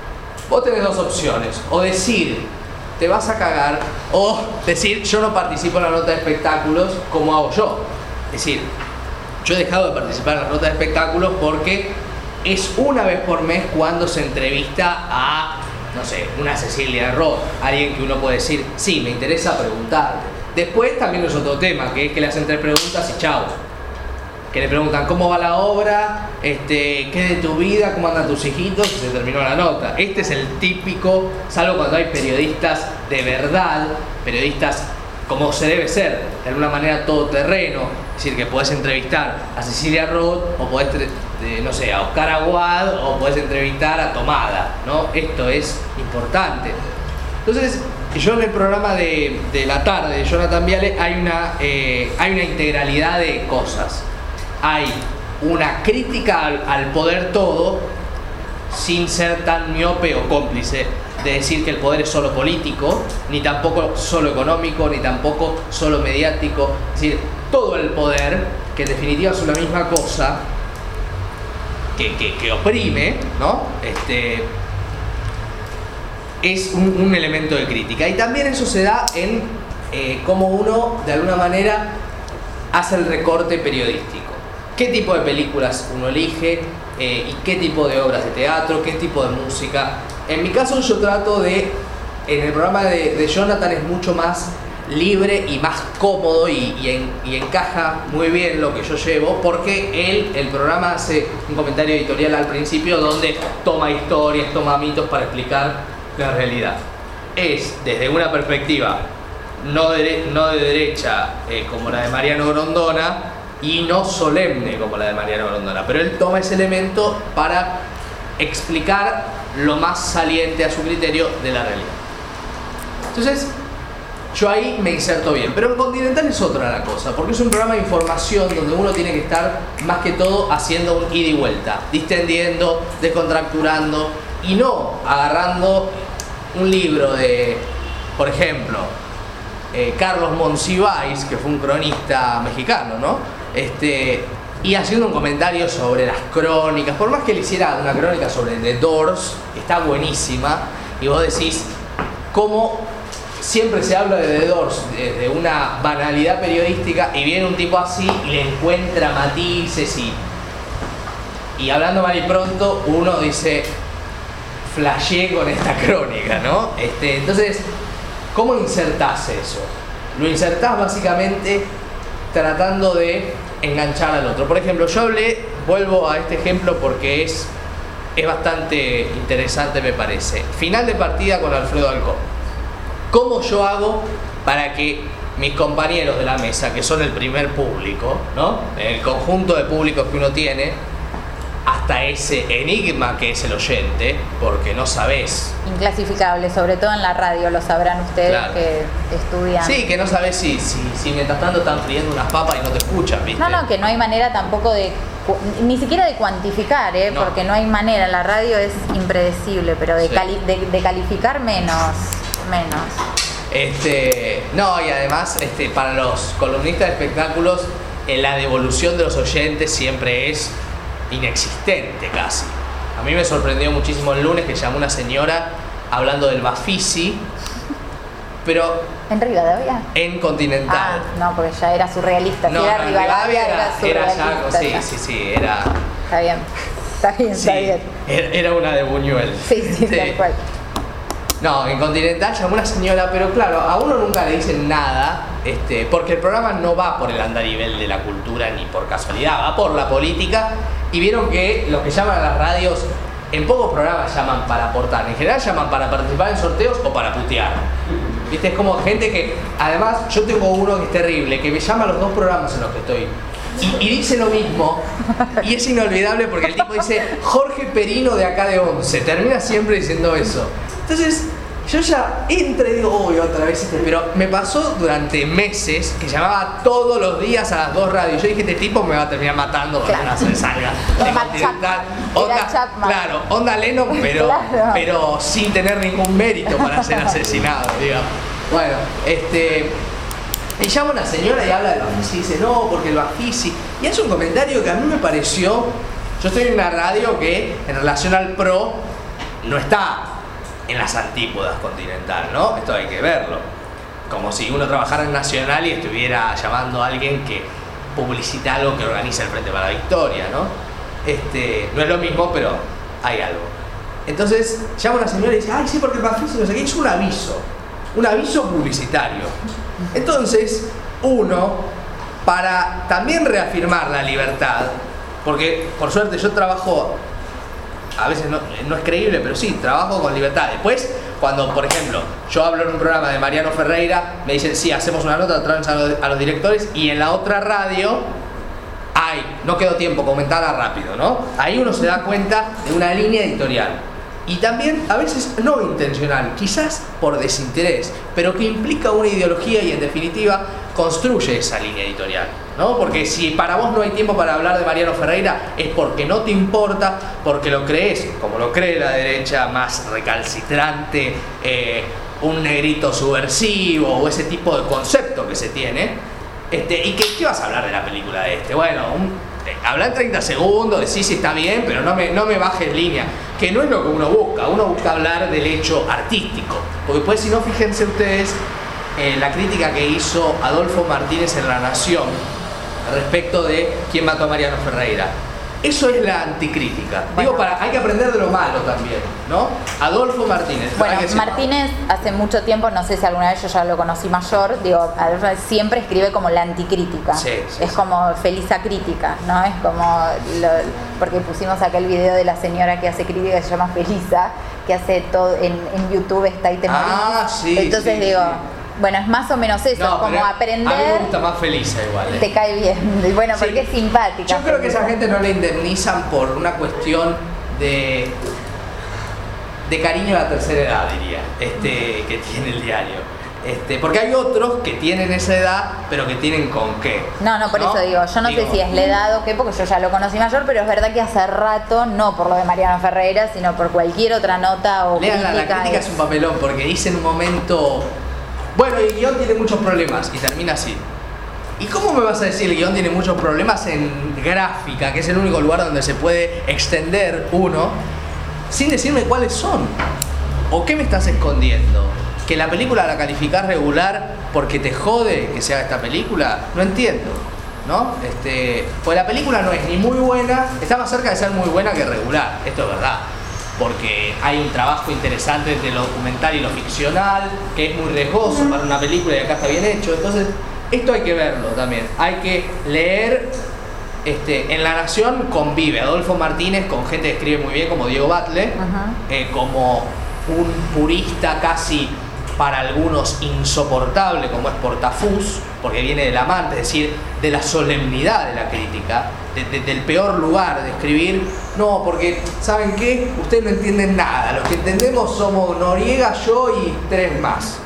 vos tenés dos opciones, o decir, te vas a cagar, o decir, yo no participo en la nota de espectáculos como hago yo. Es decir, yo he dejado de participar en las notas de espectáculos porque... es una vez por mes cuando se entrevista a, no sé, una Cecilia Roth, alguien que uno puede decir, sí, me interesa preguntarle. Después también es otro tema, que es que le hacen tres preguntas y chao. Que le preguntan cómo va la obra, este, qué de tu vida, cómo andan tus hijitos, y se terminó la nota. Este es el típico, salvo cuando hay periodistas de verdad, periodistas como se debe ser, de alguna manera todoterreno, es decir, que podés entrevistar a Cecilia Roth, o podés, de, no sé, a Oscar Aguad, o podés entrevistar a Tomada, ¿no? Esto es importante. Entonces, yo en el programa de, de la tarde de Jonathan Viale hay una, eh, hay una integralidad de cosas. Hay una crítica al, al poder todo, sin ser tan miope o cómplice de decir que el poder es solo político, ni tampoco solo económico, ni tampoco solo mediático. Es decir, todo el poder, que en definitiva es una misma cosa, que, que, que oprime, ¿no? Este, es un, un elemento de crítica. Y también eso se da en eh, cómo uno, de alguna manera, hace el recorte periodístico. ¿Qué tipo de películas uno elige? Eh, y qué tipo de obras de teatro, qué tipo de música. En mi caso yo trato de, en el programa de, de Jonathan es mucho más libre y más cómodo y, y, en, y encaja muy bien lo que yo llevo, porque él, el programa hace un comentario editorial al principio donde toma historias, toma mitos para explicar la realidad. Es desde una perspectiva no de, no de derecha eh, como la de Mariano Grondona, y no solemne como la de Mariano Grondona, pero él toma ese elemento para explicar lo más saliente a su criterio de la realidad. Entonces, yo ahí me inserto bien, pero en Continental es otra la cosa, porque es un programa de información donde uno tiene que estar más que todo haciendo un ida y vuelta, distendiendo, descontracturando, y no agarrando un libro de, por ejemplo, eh, Carlos Monsiváis, que fue un cronista mexicano, ¿no? Este, y haciendo un comentario sobre las crónicas, por más que le hiciera una crónica sobre The Doors, está buenísima, y vos decís cómo siempre se habla de The Doors desde una banalidad periodística, y viene un tipo así y le encuentra matices, y, y hablando mal y pronto uno dice, flasheé con esta crónica, ¿no? Este, entonces, ¿cómo insertás eso? Lo insertás básicamente tratando de enganchar al otro. Por ejemplo, yo hablé, vuelvo a este ejemplo porque es, es bastante interesante, me parece. Final de partida con Alfredo Alcón. ¿Cómo yo hago para que mis compañeros de la mesa, que son el primer público, ¿no? El conjunto de públicos que uno tiene, hasta ese enigma que es el oyente, porque no sabés. Inclasificable, sobre todo en la radio, lo sabrán ustedes, claro, que estudian. Sí, que no sabés si, si, si mientras tanto están friendo unas papas y no te escuchan, ¿viste? No, no, que no hay manera tampoco de, ni siquiera de cuantificar, ¿eh? No. Porque no hay manera, la radio es impredecible, pero de, sí. cali, de, de calificar menos, menos. Este, no, y además, este, para los columnistas de espectáculos, eh, la devolución de los oyentes siempre es inexistente casi. A mí me sorprendió muchísimo el lunes que llamó una señora hablando del Bafisi, pero ¿en Rivadavia? En Continental. Ah, no, porque ya era surrealista. No, si era no, Rivadavia, era, era era ya, sí, ya. sí, sí, era. Está bien, está bien, sí, está bien. Era una de Buñuel. Sí, sí, sí, tal cual. No, en Continental llamó una señora, pero claro, a uno nunca le dicen nada, este, porque el programa no va por el andarivel de la cultura ni por casualidad, va por la política. Y vieron que los que llaman a las radios, en pocos programas llaman para aportar, en general llaman para participar en sorteos o para putear. ¿Viste? Es como gente que, además, yo tengo uno que es terrible, que me llama a los dos programas en los que estoy. Y, y dice lo mismo, y es inolvidable porque el tipo dice Jorge Perino de acá de once, termina siempre diciendo eso. Entonces, yo ya entro y digo, uy, otra vez este, pero me pasó durante meses que llamaba todos los días a las dos radios. Yo dije, este tipo me va a terminar matando cuando claro. se salga de Continental. Onda, claro, onda Lennon, pero, claro. pero sin tener ningún mérito para ser asesinado, digamos. Bueno, este... y llama una señora y habla del Bafisi y dice, no, porque el Bafisi... Y hace un comentario que a mí me pareció... Yo estoy en una radio que, en relación al PRO, no está en las antípodas Continental, ¿no? Esto hay que verlo. Como si uno trabajara en Nacional y estuviera llamando a alguien que publicita algo que organiza el Frente para la Victoria, ¿no? Este, no es lo mismo, pero hay algo. Entonces, llama una señora y dice, ay, sí, porque el Bafisi no sé qué, es un aviso. Un aviso publicitario. Entonces, uno, para también reafirmar la libertad, porque por suerte yo trabajo, a veces no, no es creíble, pero sí, trabajo con libertad. Después, cuando, por ejemplo, yo hablo en un programa de Mariano Ferreira, me dicen, sí, hacemos una nota, traen a los, a los directores, y en la otra radio, ay, no quedó tiempo, comentarla rápido, ¿no? Ahí uno se da cuenta de una línea editorial. Y también, a veces no intencional, quizás por desinterés, pero que implica una ideología y en definitiva construye esa línea editorial, ¿no? Porque si para vos no hay tiempo para hablar de Mariano Ferreira es porque no te importa, porque lo crees, como lo cree la derecha más recalcitrante, eh, un negrito subversivo o ese tipo de concepto que se tiene. Este, ¿Y qué, qué vas a hablar de la película de este? Bueno, un... hablar en treinta segundos, decir si está bien, pero no me, no me bajes línea, que no es lo que uno busca. Uno busca hablar del hecho artístico, porque después, si no, fíjense ustedes eh, la crítica que hizo Adolfo Martínez en La Nación respecto de quién mató a Mariano Ferreira. Eso es la anticrítica. Bueno, digo, para, hay que aprender de lo malo también, ¿no? Adolfo Martínez. Bueno, Martínez hace mucho tiempo, no sé si alguna vez yo ya lo conocí mayor, digo, Adolfo siempre escribe como la anticrítica. Sí, sí, es sí. como feliz crítica, ¿no? Es como, lo, porque pusimos aquel video de la señora que hace crítica que se llama Felisa, que hace todo, en, en YouTube está y te morís. Ah, sí, Entonces sí, digo... sí. Bueno, es más o menos eso, no, como aprender... A mí me gusta más Felisa igual. ¿eh? Te cae bien, bueno, porque sí. es simpática. Yo creo que esa gente no la indemnizan por una cuestión de de cariño a la tercera edad, diría, este, que tiene el diario. Este, porque hay otros que tienen esa edad, pero que tienen con qué. No, no, por ¿no? eso digo, yo no digo, sé si es la edad o qué, porque yo ya lo conocí mayor, pero es verdad que hace rato, no por lo de Mariano Ferreira, sino por cualquier otra nota o Lean, crítica. La crítica es... es un papelón, porque dice en un momento, bueno, el guión tiene muchos problemas, y termina así. ¿Y cómo me vas a decir el guión tiene muchos problemas en gráfica, que es el único lugar donde se puede extender uno, sin decirme cuáles son? ¿O qué me estás escondiendo? ¿Que la película la calificás regular porque te jode que se haga esta película? No entiendo, ¿no? Este, pues la película no es ni muy buena, está más cerca de ser muy buena que regular, esto es verdad. porque hay un trabajo interesante entre lo documental y lo ficcional, que es muy riesgoso para una película y acá está bien hecho. Entonces, esto hay que verlo también. Hay que leer. Este, en La Nación convive Adolfo Martínez con gente que escribe muy bien, como Diego Batle, uh-huh. eh, como un purista casi para algunos insoportable, como es Portafus, porque viene del amante, es decir, de la solemnidad de la crítica, de, de, del peor lugar de escribir. No, porque, ¿saben qué? Ustedes no entienden nada. Los que entendemos somos Noriega, yo y tres más.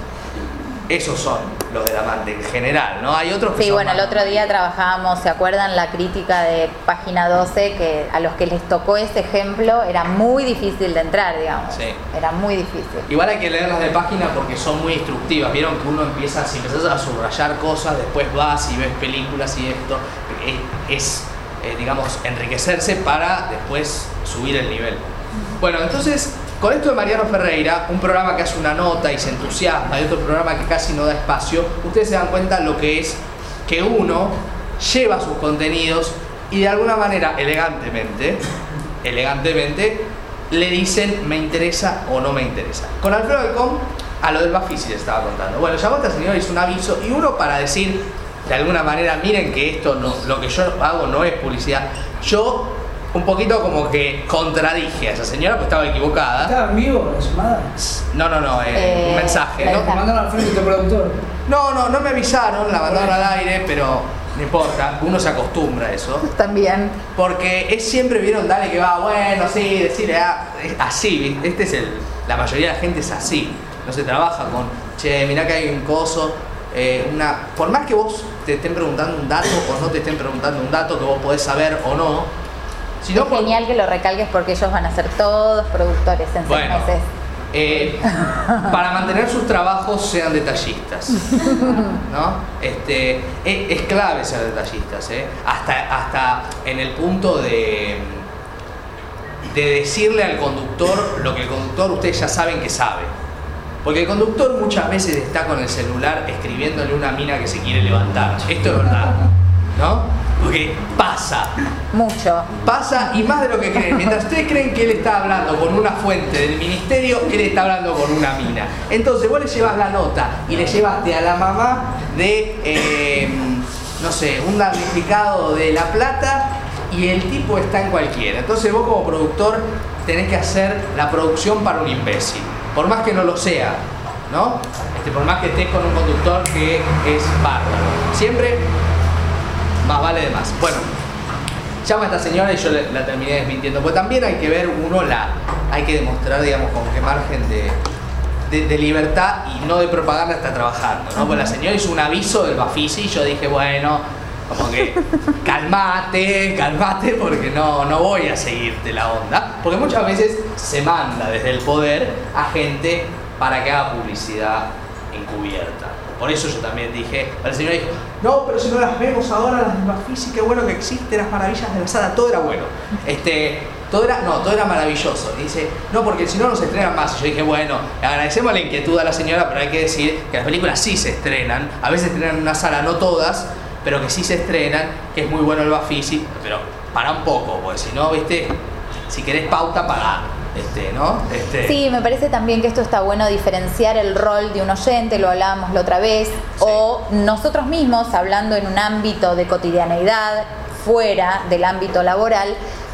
Esos son los del amante en general, ¿no? Hay otros que Sí, son bueno, más... el otro día trabajábamos, ¿se acuerdan la crítica de Página doce? Que a los que les tocó ese ejemplo era muy difícil de entrar, digamos. Sí. Era muy difícil. Igual hay que leerlas de página porque son muy instructivas. Vieron que uno empieza, si empezás a subrayar cosas, después vas y ves películas y esto. Es, es eh, digamos, enriquecerse para después subir el nivel. Bueno, entonces... Con esto de Mariano Ferreira, un programa que hace una nota y se entusiasma, y otro programa que casi no da espacio, ustedes se dan cuenta lo que es que uno lleva sus contenidos y de alguna manera, elegantemente, elegantemente, le dicen me interesa o no me interesa. Con Alfredo Alcón, a lo del Bafisi les estaba contando. Bueno, llamó a esta señora, hizo un aviso, y uno para decir, de alguna manera, miren que esto, no, lo que yo hago no es publicidad. Yo... un poquito como que contradije a esa señora, pues estaba equivocada. ¿Estaba en vivo la llamada? No, no, no, eh, Eh, un mensaje, ¿no? ¿Te mandaron al frente tu productor? No, no, no me avisaron, la mandaron al aire, pero no importa, uno se acostumbra a eso. También. Porque es siempre, vieron, dale que va, bueno, sí, decirle, ah, es así, este es el, la mayoría de la gente es así. No se trabaja con, che, mirá que hay un coso, eh, una, por más que vos te estén preguntando un dato o no te estén preguntando un dato que vos podés saber o no, si no, es genial que lo recalques porque ellos van a ser todos productores en seis bueno, meses. Eh, para mantener sus trabajos sean detallistas, ¿no? Este, es, es clave ser detallistas, ¿eh? hasta, hasta en el punto de, de decirle al conductor lo que el conductor ustedes ya saben que sabe. Porque el conductor muchas veces está con el celular escribiéndole una mina que se quiere levantar. Esto es verdad, ¿no? Porque pasa. Mucho. Pasa y más de lo que creen. Mientras ustedes creen que él está hablando con una fuente del ministerio, él está hablando con una mina. Entonces vos le llevas la nota y le llevaste a la mamá de, eh, no sé, un damnificado de La Plata y el tipo está en cualquiera. Entonces vos como productor tenés que hacer la producción para un imbécil. Por más que no lo sea, ¿no? Este, por más que estés con un conductor que es bárbaro. Siempre... más vale de más. Bueno, llama a esta señora y yo la, la terminé desmintiendo. Pues también hay que ver uno la... hay que demostrar, digamos, con qué margen de, de, de libertad y no de propaganda está trabajando, ¿no? Pues la señora hizo un aviso del Bafisi y yo dije, bueno, como que calmate, calmate porque no, no voy a seguirte la onda. Porque muchas veces se manda desde el poder a gente para que haga publicidad encubierta. Por eso yo también dije, el señor dijo, no, pero si no las vemos ahora, las del Bafisi, qué bueno que existen las maravillas de la sala, todo era bueno. Este, todo era, no, todo era maravilloso. Y dice, no, porque si no, no se estrenan más. Y yo dije, bueno, le agradecemos la inquietud a la señora, pero hay que decir que las películas sí se estrenan. A veces se estrenan en una sala, no todas, pero que sí se estrenan, que es muy bueno el Bafisi, pero para un poco, porque si no, viste, si querés pauta, pagá. Este, ¿no? Este... Sí, me parece también que esto está bueno diferenciar el rol de un oyente, lo hablábamos la otra vez, sí. O nosotros mismos hablando en un ámbito de cotidianeidad fuera del ámbito laboral,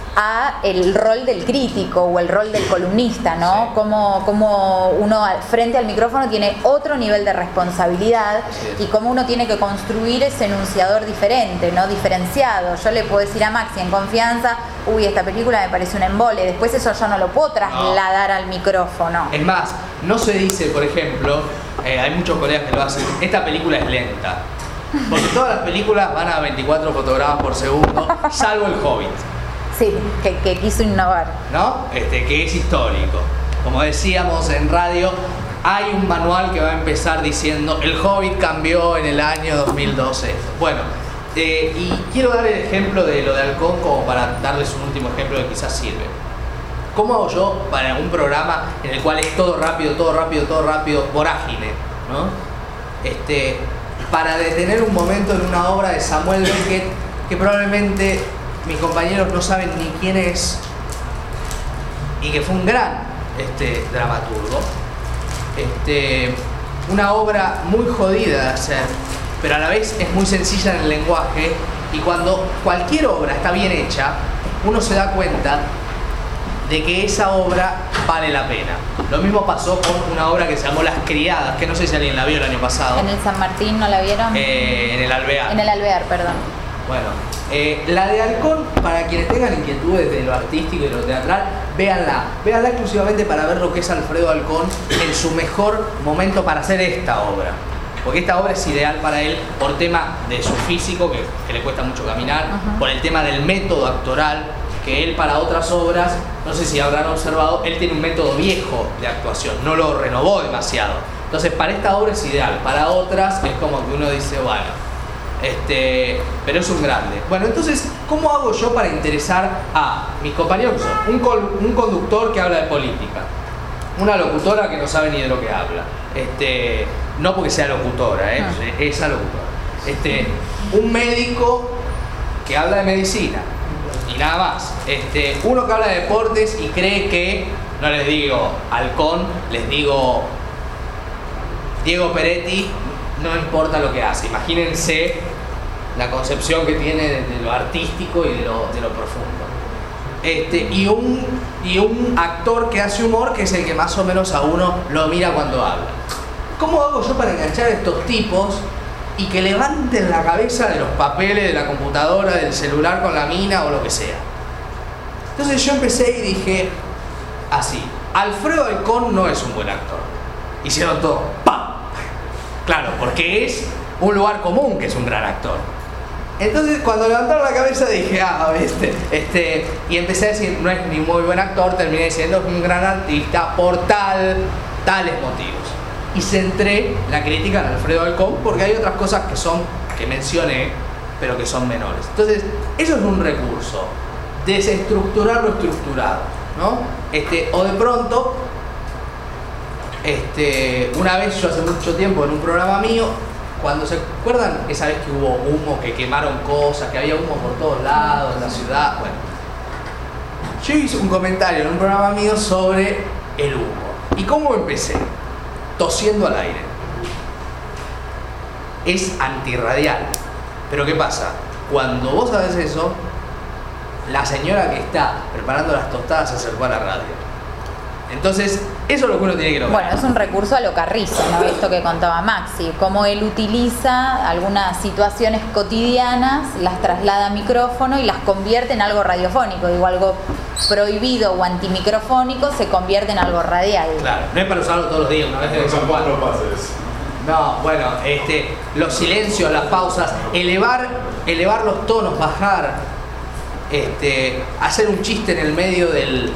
a el rol del crítico o el rol del columnista, ¿no? Sí. Como, como uno frente al micrófono tiene otro nivel de responsabilidad y cómo uno tiene que construir ese enunciador diferente, ¿no? Diferenciado. Yo le puedo decir a Maxi en confianza, uy, esta película me parece un embole, después eso yo no lo puedo trasladar no. al micrófono. Es más, no se dice, por ejemplo, eh, hay muchos colegas que lo hacen, esta película es lenta. Porque todas las películas van a veinticuatro fotogramas por segundo, salvo El Hobbit. Sí, que, que quiso innovar. ¿No? Este, que es histórico. Como decíamos en radio, hay un manual que va a empezar diciendo El Hobbit cambió en el año dos mil doce. Bueno, eh, y quiero dar el ejemplo de lo de Alcón como para darles un último ejemplo que quizás sirve. ¿Cómo hago yo para un programa en el cual es todo rápido, todo rápido, todo rápido, vorágine, ¿no? Este, para detener un momento en una obra de Samuel Beckett que probablemente mis compañeros no saben ni quién es y que fue un gran este, dramaturgo. Este, una obra muy jodida de hacer, pero a la vez es muy sencilla en el lenguaje, y cuando cualquier obra está bien hecha, uno se da cuenta de que esa obra vale la pena. Lo mismo pasó con una obra que se llamó Las Criadas, que no sé si alguien la vio el año pasado. ¿En el San Martín no la vieron? Eh, en el Alvear. En el Alvear, perdón. Bueno, eh, la de Halcón, para quienes tengan inquietudes de lo artístico y de lo teatral, véanla. Véanla exclusivamente para ver lo que es Alfredo Halcón en su mejor momento para hacer esta obra. Porque esta obra es ideal para él por tema de su físico, que, que le cuesta mucho caminar, uh-huh. por el tema del método actoral, que él para otras obras, no sé si habrán observado, él tiene un método viejo de actuación, no lo renovó demasiado. Entonces para esta obra es ideal, para otras es como que uno dice, bueno, este, pero es un grande. Bueno, entonces, ¿cómo hago yo para interesar a mis compañeros? Un, col, un conductor que habla de política, una locutora que no sabe ni de lo que habla, este, no porque sea locutora, ¿eh? Ah. Esa locutora, este, un médico que habla de medicina, y nada más. Este, uno que habla de deportes y cree que, no les digo Halcón, les digo Diego Peretti, no importa lo que hace. Imagínense la concepción que tiene de, de lo artístico y de lo, de lo profundo. Este, y, un, y un actor que hace humor, que es el que más o menos a uno lo mira cuando habla. ¿Cómo hago yo para enganchar a estos tipos y que levanten la cabeza de los papeles, de la computadora, del celular con la mina o lo que sea? Entonces yo empecé y dije así: Alfredo Halcón no es un buen actor. Hicieron todo ¡pam! Claro, porque es un lugar común que es un gran actor. Entonces cuando levantaron la cabeza dije, ah, este, este, y empecé a decir, no es ni muy buen actor, terminé diciendo es un gran artista por tal, tales motivos. Y centré la crítica en Alfredo Halcón porque hay otras cosas que son, que mencioné, pero que son menores. Entonces, eso es un recurso, desestructurar lo estructurado, ¿no? Este, o de pronto, este, una vez yo hace mucho tiempo en un programa mío, cuando se acuerdan esa vez que hubo humo, que quemaron cosas, que había humo por todos lados en la ciudad, bueno, yo hice un comentario en un programa mío sobre el humo. ¿Y cómo empecé? Tosiendo al aire. Es antirradial. Pero ¿qué pasa? Cuando vos sabés eso, la señora que está preparando las tostadas se acercó a la radio. Entonces, eso es lo que uno tiene que lograr. Bueno, es un recurso a lo Carrizo, ¿no? Esto que contaba Maxi, cómo él utiliza algunas situaciones cotidianas, las traslada a micrófono y las convierte en algo radiofónico. Digo, algo prohibido o antimicrofónico se convierte en algo radial. Claro, no es para usarlo todos los días, una vez de vez en cuando. No, bueno, este, los silencios, las pausas, elevar, elevar los tonos, bajar, este, hacer un chiste en el medio del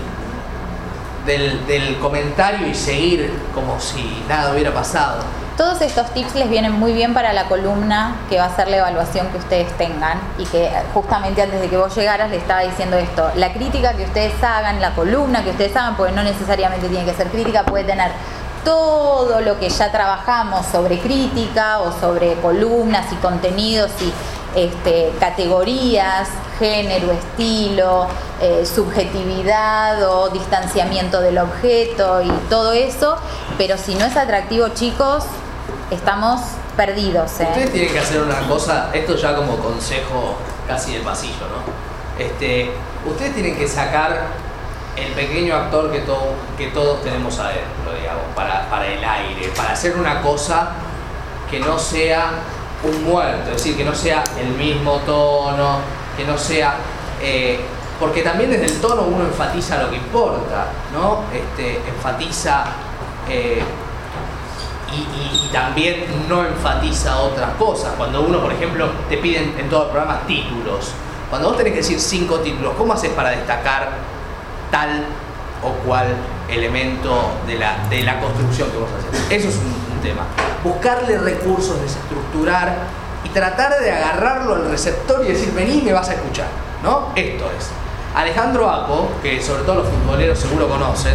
Del, del comentario y seguir como si nada hubiera pasado. Todos estos tips les vienen muy bien para la columna que va a ser la evaluación que ustedes tengan, y que justamente antes de que vos llegaras le estaba diciendo esto: la crítica que ustedes hagan, la columna que ustedes hagan, porque no necesariamente tiene que ser crítica, puede tener todo lo que ya trabajamos sobre crítica o sobre columnas y contenidos y Este, categorías, género, estilo, eh, subjetividad o distanciamiento del objeto y todo eso, pero si no es atractivo, chicos, estamos perdidos, ¿eh? Ustedes tienen que hacer una cosa, esto ya como consejo casi de pasillo, ¿no? Este, ustedes tienen que sacar el pequeño actor que, todo, que todos tenemos adentro, digamos, para, para el aire, para hacer una cosa que no sea un muerto, es decir, que no sea el mismo tono, que no sea... Eh, porque también desde el tono uno enfatiza lo que importa, ¿no? Este, enfatiza eh, y, y, y también no enfatiza otras cosas. Cuando uno, por ejemplo, te piden en todo el programa títulos, cuando vos tenés que decir cinco títulos, ¿cómo haces para destacar tal o cual elemento de la, de la construcción que vos haces? Eso es un tema. Buscarle recursos, desestructurar y tratar de agarrarlo al receptor y decir, vení y me vas a escuchar, ¿no? Esto es Alejandro Apo, que sobre todo los futboleros seguro conocen,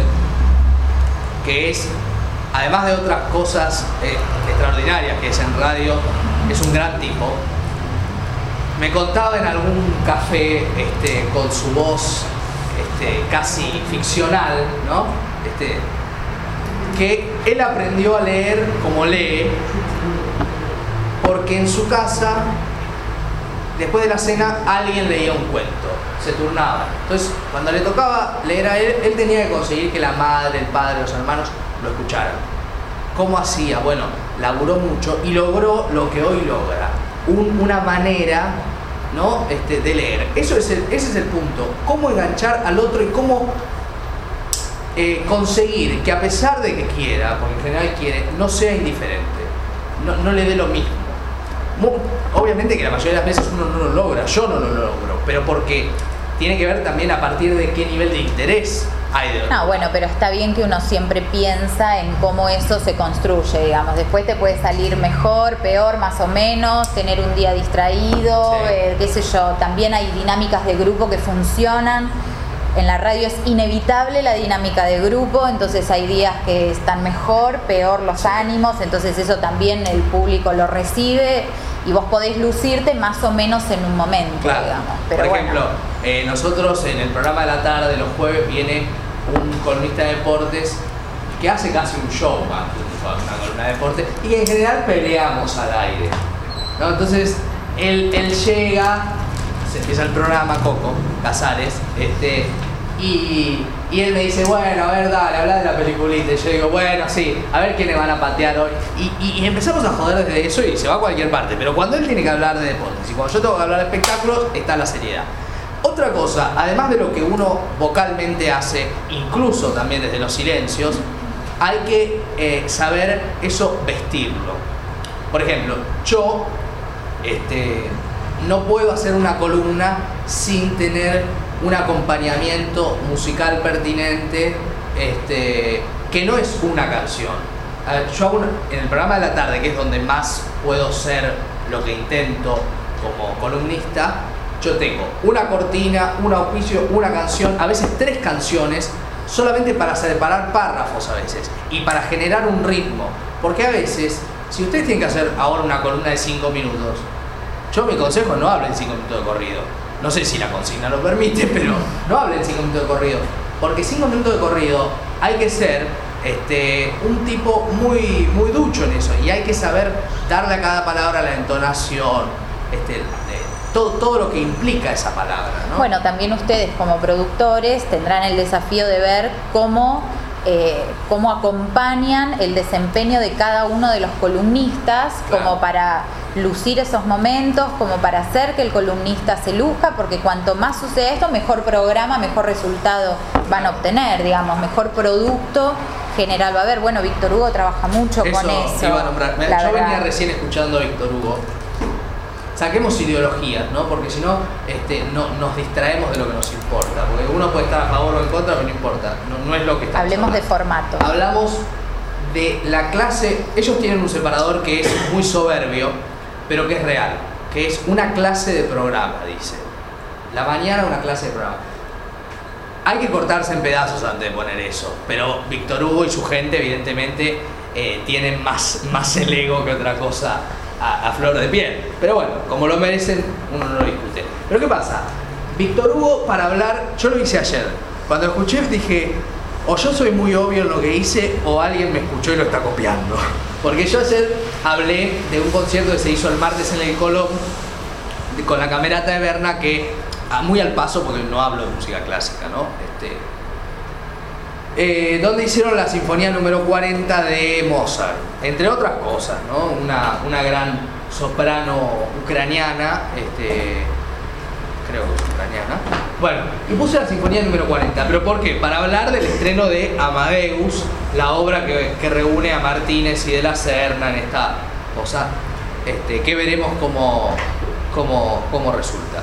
que es, además de otras cosas eh, extraordinarias que es en radio, es un gran tipo. Me contaba en algún café este, con su voz este, casi ficcional, ¿no? Este, que él aprendió a leer como lee, porque en su casa, después de la cena, alguien leía un cuento, se turnaba. Entonces, cuando le tocaba leer a él, él tenía que conseguir que la madre, el padre, los hermanos lo escucharan. ¿Cómo hacía? Bueno, laburó mucho y logró lo que hoy logra, un, una manera, ¿no? este, de leer. Eso es el, ese es el punto. Cómo enganchar al otro y cómo eh, conseguir que, a pesar de que quiera, porque en general quiere, no sea indiferente, no, no le dé lo mismo. Obviamente que la mayoría de las veces uno no lo logra, yo no lo logro, pero porque tiene que ver también a partir de qué nivel de interés hay de otro. No, bueno, pero está bien que uno siempre piensa en cómo eso se construye, digamos. Después te puede salir mejor, peor, más o menos, tener un día distraído, sí. eh, qué sé yo. También hay dinámicas de grupo que funcionan. En la radio es inevitable la dinámica de grupo, entonces hay días que están mejor, peor los ánimos, entonces eso también el público lo recibe y vos podés lucirte más o menos en un momento, claro. digamos. Pero por bueno. ejemplo, eh, nosotros en el programa de la tarde, los jueves, viene un columnista de deportes que hace casi un show más que una columna de deportes y que en general peleamos al aire, ¿no? Entonces, él, él llega, se empieza el programa, Coco Casares, este, y, y él me dice, bueno, a ver, dale, habla de la peliculita. Y yo digo, bueno, sí, a ver quiénes van a patear hoy. Y, y, y empezamos a joder desde eso y se va a cualquier parte. Pero cuando él tiene que hablar de deportes y cuando yo tengo que hablar de espectáculos, está la seriedad. Otra cosa, además de lo que uno vocalmente hace, incluso también desde los silencios, hay que eh, saber eso vestirlo. Por ejemplo, yo este, no puedo hacer una columna sin tener un acompañamiento musical pertinente, este, que no es una canción. A ver, yo hago una, en el programa de la tarde, que es donde más puedo ser lo que intento como columnista, yo tengo una cortina, un auspicio, una canción, a veces tres canciones, solamente para separar párrafos a veces y para generar un ritmo. Porque a veces, si ustedes tienen que hacer ahora una columna de cinco minutos, yo mi consejo, no hablen cinco minutos de corrido. No sé si la consigna lo permite, pero no hablen cinco minutos de corrido. Porque cinco minutos de corrido hay que ser este, un tipo muy, muy ducho en eso. Y hay que saber darle a cada palabra la entonación, este, todo, todo lo que implica esa palabra, ¿no? Bueno, también ustedes como productores tendrán el desafío de ver cómo, eh, cómo acompañan el desempeño de cada uno de los columnistas, claro, como para lucir esos momentos, como para hacer que el columnista se luzca, porque cuanto más sucede esto, mejor programa, mejor resultado van a obtener, digamos, mejor producto general va a haber. Bueno, Víctor Hugo trabaja mucho eso con eso. Iba a nombrar. Yo verdad. venía recién escuchando a Víctor Hugo. Saquemos ideologías, ¿no? Porque si no, este, no nos distraemos de lo que nos importa. Porque uno puede estar a favor o en contra, pero no importa. No, no es lo que estamos Hablemos hablando. de formato. Hablamos de la clase. Ellos tienen un separador que es muy soberbio, pero que es real. Que es una clase de programa, dice. La mañana una clase de programa. Hay que cortarse en pedazos antes de poner eso. Pero Víctor Hugo y su gente, evidentemente, eh, tienen más, más el ego que otra cosa a, a flor de piel. Pero bueno, como lo merecen, uno no lo discute. Pero ¿qué pasa? Víctor Hugo, para hablar, yo lo hice ayer. Cuando lo escuché dije, o yo soy muy obvio en lo que hice, o alguien me escuchó y lo está copiando. Porque yo ayer hablé de un concierto que se hizo el martes en el Colón, con la Camerata de Berna, que, muy al paso, porque no hablo de música clásica, ¿no? Este, eh, donde hicieron la Sinfonía número cuarenta de Mozart, entre otras cosas, ¿no? Una, una gran soprano ucraniana, este, creo que es ucraniana. Bueno, y puse la Sinfonía número cuarenta, ¿pero por qué? Para hablar del estreno de Amadeus, la obra que, que reúne a Martínez y de la Serna en esta cosa, este, que veremos cómo, cómo, cómo resulta.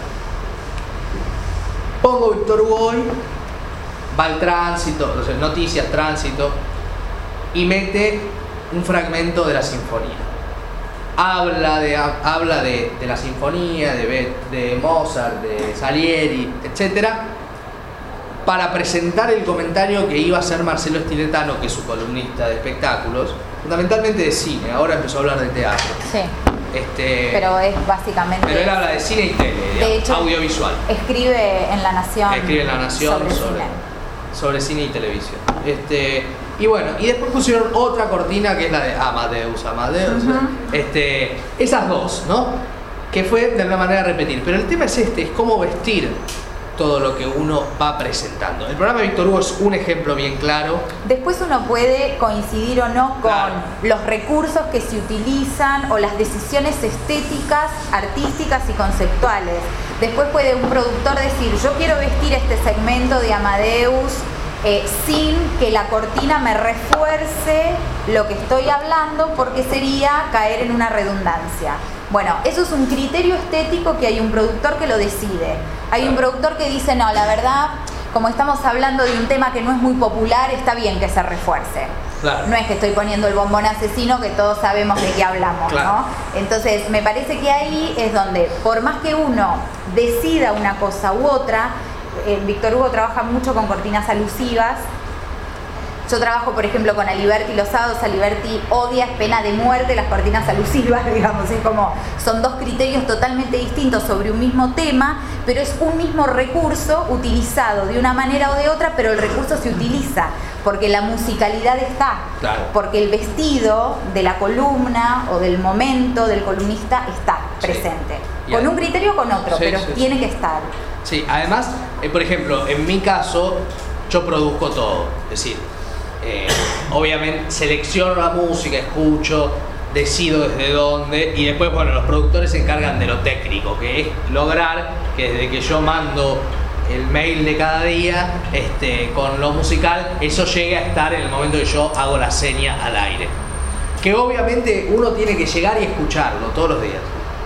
Pongo Víctor Hugo hoy, va al tránsito, o sea, noticias, tránsito, y mete un fragmento de la sinfonía. Habla de, habla de, de la sinfonía, de, de Mozart, de Salieri, etcétera, para presentar el comentario que iba a hacer Marcelo Estiletano, que es su columnista de espectáculos, fundamentalmente de cine, ahora empezó a hablar de teatro. Sí. Este, pero es básicamente... pero él habla de cine y tele, digamos, de hecho, audiovisual. Escribe en La Nación. Escribe en La Nación sobre, sobre, cine. sobre cine y televisión. Este, y bueno, y después pusieron otra cortina que es la de Amadeus, Amadeus. Uh-huh. este, esas dos, ¿no? Que fue de alguna manera repetir. Pero el tema es este, es cómo vestir todo lo que uno va presentando. El programa de Víctor Hugo es un ejemplo bien claro. Después uno puede coincidir o no con Claro. los recursos que se utilizan o las decisiones estéticas, artísticas y conceptuales. Después puede un productor decir, yo quiero vestir este segmento de Amadeus eh, sin que la cortina me refuerce lo que estoy hablando, porque sería caer en una redundancia. Bueno, eso es un criterio estético que hay un productor que lo decide. Hay un productor que dice, no, la verdad, como estamos hablando de un tema que no es muy popular, está bien que se refuerce. Claro. No es que estoy poniendo el bombón asesino que todos sabemos de qué hablamos, Claro. ¿no? Entonces, me parece que ahí es donde, por más que uno decida una cosa u otra, eh, Víctor Hugo trabaja mucho con cortinas alusivas. Yo trabajo, por ejemplo, con Aliberti los sábados. Aliberti odia, es pena de muerte, las cortinas alusivas, digamos. Es como, son dos criterios totalmente distintos sobre un mismo tema, pero es un mismo recurso utilizado de una manera o de otra, pero el recurso se utiliza, porque la musicalidad está. Claro. Porque el vestido de la columna o del momento del columnista está Sí. presente. Y Con ad- un criterio o con otro, Sí, pero sí, tiene sí. que estar. Sí, además, eh, por ejemplo, en mi caso, yo produzco todo. Es decir, eh, obviamente selecciono la música, escucho, decido desde dónde, y después, bueno, los productores se encargan de lo técnico, que es lograr que desde que yo mando el mail de cada día, este, con lo musical, eso llegue a estar en el momento que yo hago la seña al aire. Que obviamente uno tiene que llegar y escucharlo todos los días.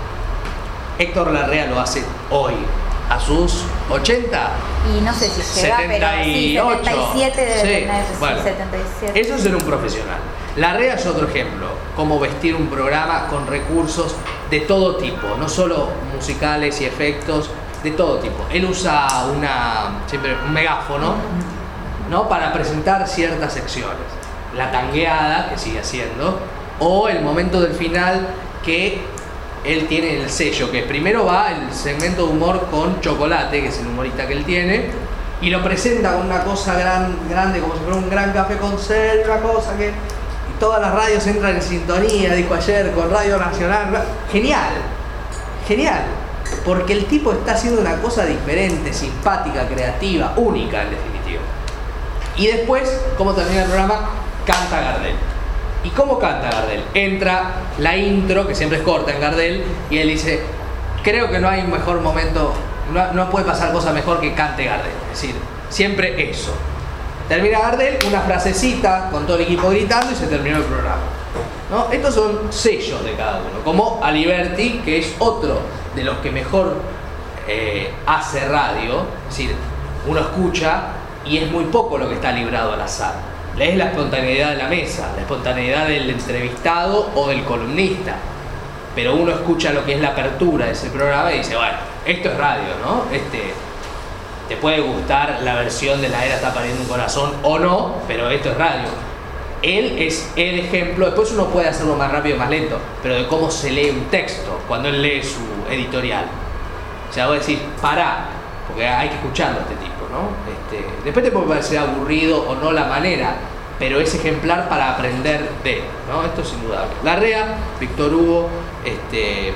Héctor Larrea lo hace hoy, a sus ochenta. Y no sé si llega, pero sí, setenta y ocho. setenta y siete debe Sí, tener, sí, bueno. setenta y siete. Eso es ser un profesional. Larrea es otro ejemplo, cómo vestir un programa con recursos de todo tipo, no solo musicales y efectos, de todo tipo. Él usa una, siempre un megáfono, ¿no? Para presentar ciertas secciones. La tangueada, que sigue haciendo, o el momento del final, que él tiene el sello, que primero va el segmento de humor con Chocolate, que es el humorista que él tiene, y lo presenta con una cosa gran, grande, como si fuera un gran café con sal, una cosa que y todas las radios entran en sintonía, dijo ayer, con Radio Nacional. Genial, genial, porque el tipo está haciendo una cosa diferente, simpática, creativa, única en definitiva. Y después, ¿cómo termina el programa? Canta Gardel. ¿Y cómo canta Gardel? Entra la intro, que siempre es corta en Gardel, y él dice, creo que no hay un mejor momento, no, no puede pasar cosa mejor que cante Gardel. Es decir, siempre eso. Termina Gardel, una frasecita con todo el equipo gritando y se terminó el programa, ¿no? Estos son sellos de cada uno, como Aliberti, que es otro de los que mejor eh, hace radio. Es decir, uno escucha y es muy poco lo que está librado al azar. Es la espontaneidad de la mesa, la espontaneidad del entrevistado o del columnista. Pero uno escucha lo que es la apertura de ese programa y dice, bueno, esto es radio, ¿no? Este, te puede gustar la versión de La Era está pariendo un corazón o no, pero esto es radio. Él es el ejemplo, después uno puede hacerlo más rápido, más lento, pero de cómo se lee un texto cuando él lee su editorial. O sea, vos decís, pará, porque hay que escucharlo a este tipo, ¿no? Este, después te puede parecer aburrido o no la manera, pero es ejemplar para aprender de, ¿no? Esto es indudable. Larrea, Víctor Hugo, este,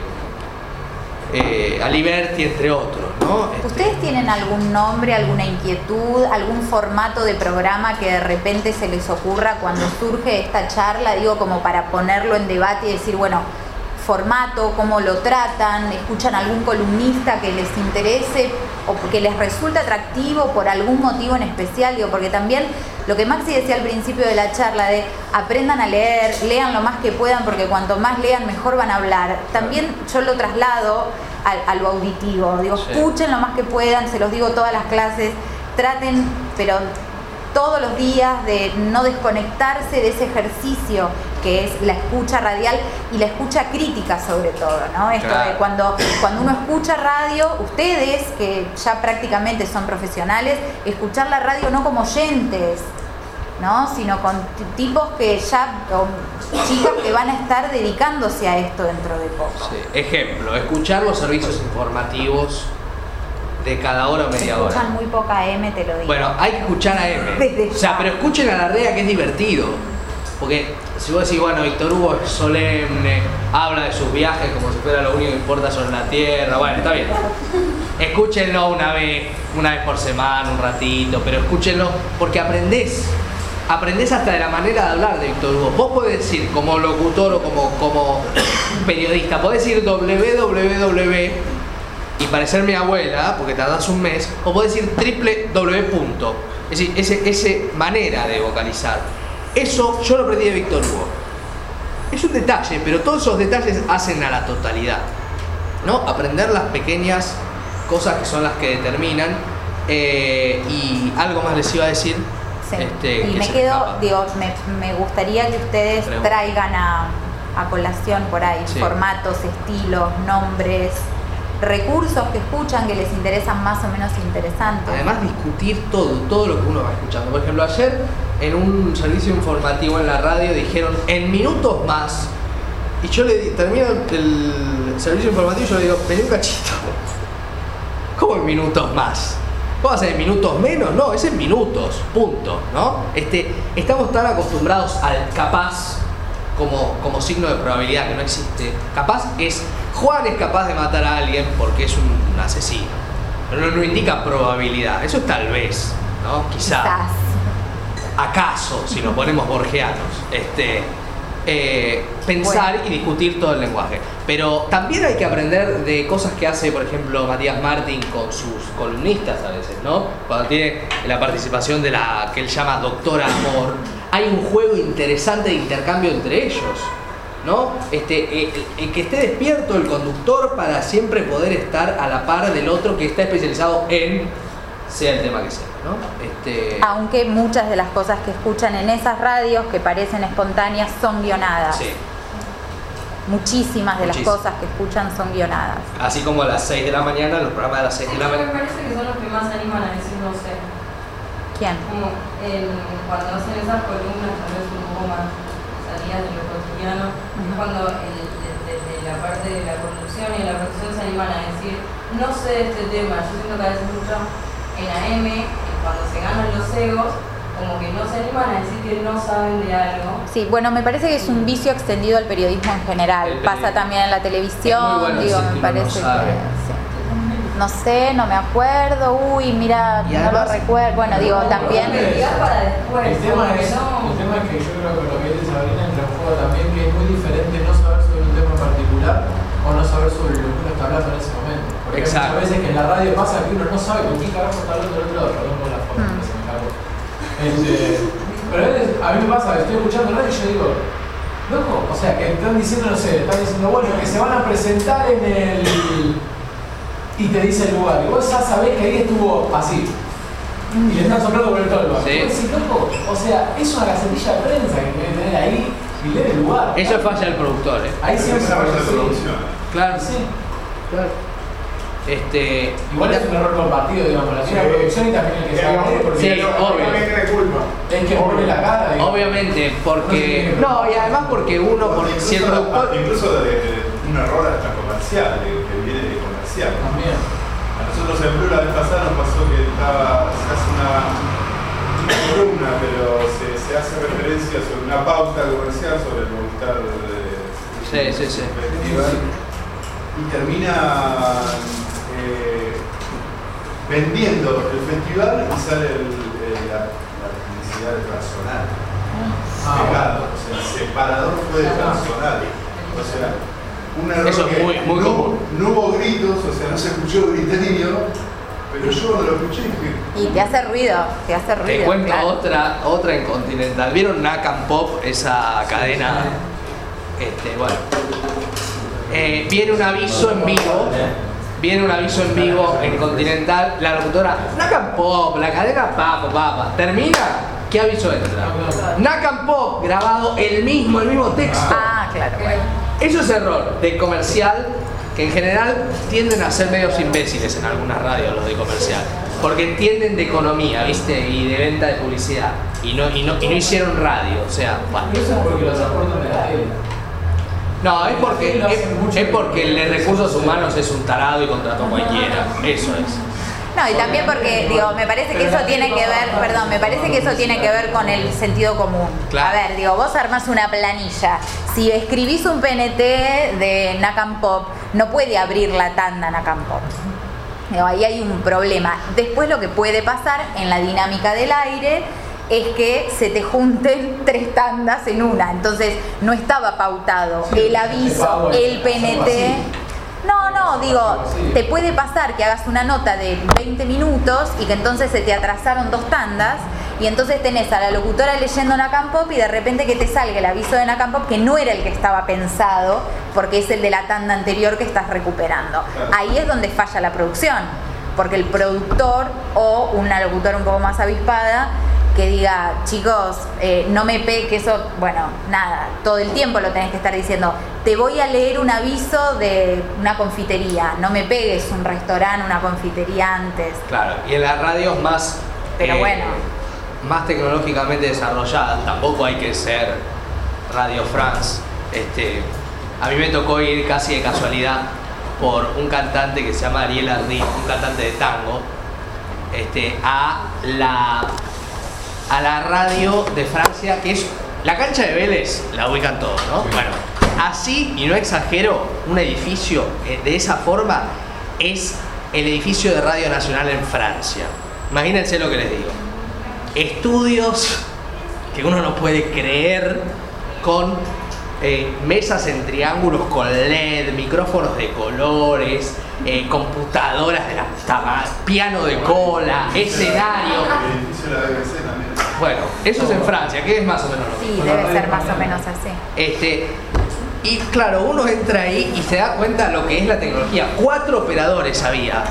eh, Aliberti, entre otros, ¿no? Este, ¿Ustedes tienen algún nombre, alguna inquietud, algún formato de programa que de repente se les ocurra cuando surge esta charla? Digo, como para ponerlo en debate y decir, bueno, formato, cómo lo tratan, escuchan algún columnista que les interese o que les resulta atractivo por algún motivo en especial. Digo, porque también lo que Maxi decía al principio de la charla de aprendan a leer, lean lo más que puedan, porque cuanto más lean mejor van a hablar. También yo lo traslado a, a lo auditivo. Digo, Sí. escuchen lo más que puedan, se los digo todas las clases, traten, pero todos los días, de no desconectarse de ese ejercicio que es la escucha radial y la escucha crítica sobre todo, ¿no? Esto Claro. de cuando, cuando uno escucha radio, ustedes que ya prácticamente son profesionales, escuchar la radio no como oyentes, ¿no? Sino con tipos que ya, o chicas que van a estar dedicándose a esto dentro de poco. Sí. Ejemplo, escuchar los servicios informativos de cada hora o media hora. Escuchan muy poca M, te lo digo. Bueno, hay que escuchar a M. Desde O sea, ya. pero escuchen a la REA, que es divertido. Porque si vos decís, bueno, Víctor Hugo es solemne, habla de sus viajes como si fuera lo único que importa sobre la Tierra, bueno, está bien. Escúchenlo una vez, una vez por semana, un ratito, pero escúchenlo porque aprendés. Aprendés hasta de la manera de hablar de Víctor Hugo. Vos podés decir, como locutor o como, como periodista, podés decir doble u doble u doble u y parecer mi abuela, porque tardás un mes, o podés decir triple doble punto. Es decir, ese, ese manera de vocalizar. Eso yo lo aprendí de Víctor Hugo. Es un detalle, pero todos esos detalles hacen a la totalidad, ¿no? Aprender las pequeñas cosas que son las que determinan. Eh, y algo más les iba a decir. Sí. Este, y que me se quedo, escapa. digo, me, me gustaría que ustedes Pregunta. traigan a, a colación por ahí Sí. formatos, estilos, nombres, recursos que escuchan que les interesan más o menos interesantes. Además, discutir todo, todo lo que uno va escuchando. Por ejemplo, ayer en un servicio informativo en la radio dijeron en minutos más, y yo le di- termino el, el servicio informativo y yo le digo, vení un cachito. ¿Cómo en minutos más? ¿Cómo va a ser en minutos menos? No, es en minutos, punto, ¿no? Este, estamos tan acostumbrados al capaz como, como signo de probabilidad que no existe. Capaz es, Juan es capaz de matar a alguien porque es un asesino. Pero no, no indica probabilidad, eso es tal vez, ¿no? Quizá. Quizás. Acaso, si nos ponemos borgianos, este, eh, pensar Bueno. y discutir todo el lenguaje. Pero también hay que aprender de cosas que hace, por ejemplo, Matías Martín con sus columnistas a veces, ¿no? Cuando tiene la participación de la que él llama Doctora Amor, hay un juego interesante de intercambio entre ellos, ¿no? Este, eh, eh, que esté despierto el conductor para siempre poder estar a la par del otro que está especializado en, sea el tema que sea, ¿no? Este, Aunque muchas de las cosas que escuchan en esas radios que parecen espontáneas son guionadas. sí. Muchísimas de las Muchísimas. cosas que escuchan son guionadas. Así como a las seis de la mañana, los programas de las seis de la Me mañana. parece que son los que más animan a decir no sé. ¿Quién? Como en- cuando hacen esas columnas, tal vez un poco más salidas de lo cotidiano, es cuando el- de- desde la parte de la conducción y de la producción se animan a decir no sé de este tema. Yo siento que a veces mucho en A M, cuando se ganan los egos, como que no se animan a decir que no saben de algo. Sí, bueno, me parece que es un vicio extendido al periodismo en general. El Pasa periodismo. también en la televisión, Es muy bueno digo, decir me que uno no parece sabe. que sí. No sé, no me acuerdo, uy, mira, Y no además- lo recuerdo. Bueno, digo, también. Prioridad para después. El tema, como que es, no- el tema es que yo creo que lo que dice Sabrina entra en juego también, que es muy diferente no saber sobre un tema en particular o no saber sobre lo que uno está hablando en ese momento. Porque hay Exacto. muchas veces que en la radio pasa que uno no sabe con quién carajo está hablando el otro lado, perdón por la forma Mm. que se me cargó. Este, pero a veces a mí me pasa que estoy escuchando radio y yo digo, loco, o sea, que están diciendo, no sé, están diciendo, bueno, que se van a presentar en el... y te dice el lugar, y vos ya sabés que ahí estuvo así. Y le están soplando por el tolva. Sí. Y vos decís, loco, o sea, es una gacetilla de prensa que tenés que tener ahí y leer el lugar. Eso es falla del productor, ¿eh? Ahí Es siempre una falla de sí. producción. Claro, Sí. claro. Este, Igual es un error compartido, digamos, la Sí. producción y también el que Sí, sabe, obvio. porque Sí, es obvio. También tiene culpa. el que pone la cara. digamos. obviamente, porque. No, y además porque uno, porque si el Incluso, productor. incluso de, de un error hasta comercial, de, que viene de comercial. También. A nosotros en Blue la vez pasada nos pasó que estaba, se hace una, una columna, pero se, se hace referencia sobre una pauta comercial sobre el Movistar de, Sí, sí, sí. festival y termina eh, vendiendo el festival y sale el, el- la, la publicidad del personal. Ah, Pegado, o sea, separador fue de personal. O sea, un error Eso es que muy- muy no, común. no hubo gritos, o sea, no se escuchó griterío, pero yo cuando lo escuché dije, Y te hace ruido, te hace ruido. Te cuento claro. otra, otra en Continental. ¿Vieron Nakam Pop, esa cadena? Este, bueno. Eh, viene un aviso en vivo. Viene un aviso en vivo en Continental. La locutora, Nakam Pop, la cadena Papa, Papa. Termina, ¿qué aviso entra? Nakam Pop, grabado el mismo, el mismo texto. Ah, claro, bueno. Eso es error de comercial, que en general tienden a ser medios imbéciles en algunas radios los de comercial, porque entienden de economía, ¿viste? Y de venta de publicidad. y no, y no, y no hicieron radio, o sea, bueno. Eso es porque los aportan de la tele. No, es porque, es, es porque el de recursos humanos es un tarado y contrató a cualquiera, eso es. No, y también porque, digo, me parece que eso tiene que ver, perdón, me parece que eso tiene que ver con el sentido común. Claro. A ver, digo, vos armás una planilla, si escribís un P N T de Nakam Pop, no puede abrir la tanda Nakam Pop. Digo, ahí hay un problema. Después lo que puede pasar en la dinámica del aire es que se te junten tres tandas en una, entonces no estaba pautado el aviso, el P N T. No, no, digo, te puede pasar que hagas una nota de veinte minutos y que entonces se te atrasaron dos tandas y entonces tenés a la locutora leyendo Nakam Pop y de repente que te salga el aviso de Nakam Pop que no era el que estaba pensado porque es el de la tanda anterior que estás recuperando. Ahí es donde falla la producción, porque el productor o una locutora un poco más avispada que diga, chicos, eh, no me pe, que eso, bueno, nada, todo el tiempo lo tenés que estar diciendo, te voy a leer un aviso de una confitería, no me pegues un restaurante, una confitería antes. Claro, y en las radios más, pero eh, bueno, más tecnológicamente desarrolladas, tampoco hay que ser Radio France. Este, a mí me tocó ir casi de casualidad por un cantante que se llama Ariel Ardín, un cantante de tango, este, a la... a la radio de Francia, que es la cancha de Vélez, la ubican todos, ¿no? Bueno, así, y no exagero, un edificio eh, de esa forma es el edificio de Radio Nacional en Francia. Imagínense lo que les digo. Estudios que uno no puede creer, con eh, mesas en triángulos con L E D, micrófonos de colores, eh, computadoras de la puta madre, piano de cola, escenario. El edificio de la B B C también. Bueno, eso es en Francia, que es más o menos lo mismo. sí, debe ser más o menos así. Este, y claro, uno entra ahí y se da cuenta de lo que es la tecnología. Cuatro operadores había.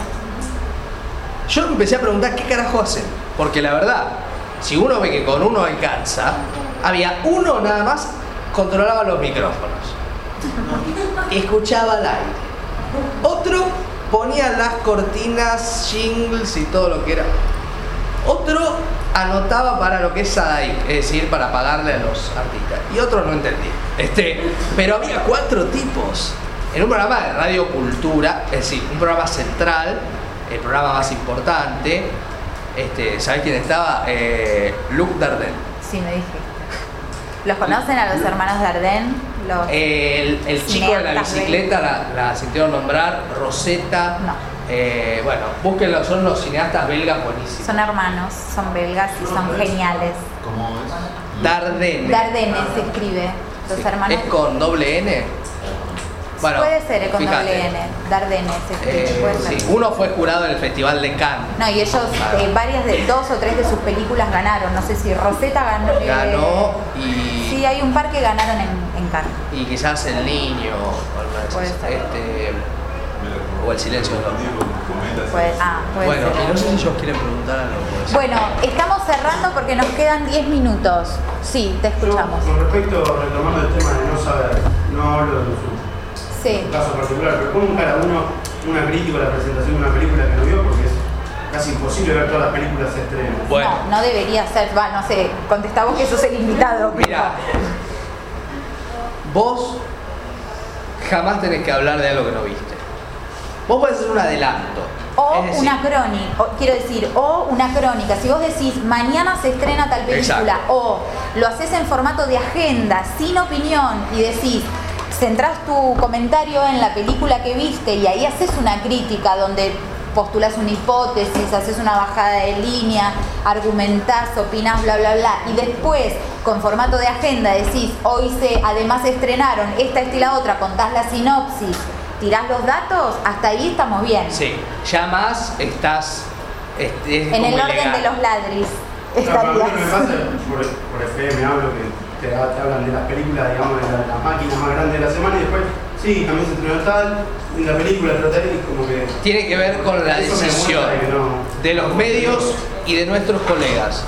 Yo me empecé a preguntar qué carajo hacen. Porque la verdad, si uno ve que con uno alcanza, había uno nada más controlaba los micrófonos. Escuchaba al aire. Otro ponía las cortinas, jingles y todo lo que era. Otro anotaba para lo que es Sadaic, es decir, para pagarle a los artistas. Y otro no entendía. Este, pero había cuatro tipos en un programa de Radio Cultura, es decir, un programa central, el programa más importante. Este, ¿sabés quién estaba? Eh, Luc Dardenne. Sí, me dijiste. ¿Los conocen a los hermanos Dardenne? Los El, el chico de la cineastas bicicleta la, la sintieron nombrar, Rosetta. No. Eh, bueno, búsquenlo, son los cineastas belgas buenísimos. Son hermanos, son belgas y son geniales. ¿Cómo es? Dardenne. Dardenne se escribe, los hermanos. ¿Es con doble N? Bueno, puede ser con fíjate. doble N, Dardenne se escribe, Eh, puede ser. sí, uno fue jurado en el Festival de Cannes. No, y ellos, eh, varias de, dos o tres de sus películas ganaron. No sé si Rosetta ganó. eh, Ganó y, Sí, hay un par que ganaron en, en Cannes. y quizás El Niño o, alguna de esas. Puede ser. Este, o El Silencio de los Hombres. Puede, ah, puede Bueno, ser. y no sé si ellos quieren preguntar algo. pues. Bueno, estamos cerrando porque nos quedan diez minutos. Sí, te escuchamos. Yo, con respecto, retomando el tema de no saber, no hablo de su, Sí. su caso particular, pero ¿cómo encara uno una crítica a la presentación de una película que no vio? Porque es casi imposible ver todas las películas de estreno. Bueno. No, no debería ser, va, no sé, contestamos que sos el invitado. pero- Mira, vos jamás tenés que hablar de algo que no viste. Vos podés hacer un adelanto. O es decir, una crónica, o, quiero decir, o una crónica. Si vos decís, mañana se estrena tal película, Exacto. o lo haces en formato de agenda, sin opinión, y decís, centrás tu comentario en la película que viste, y ahí haces una crítica donde postulás una hipótesis, haces una bajada de línea, argumentás, opinás, bla, bla, bla, y después, con formato de agenda, decís, hoy se, además se estrenaron esta, esta y la otra, contás la sinopsis, tirás los datos, hasta ahí estamos bien. Sí, ya más estás. Este, es En el como orden ilegal. de los ladris No, pero a mí estarías. lo que me pasa, por, por F M hablo que te, te hablan de las películas, digamos, de la, la máquina más grande de la semana y después, sí, también se estrenó tal, y la película trataré y como que... Tiene que ver con la eso me decisión muestra que no- de los medios y de nuestros colegas.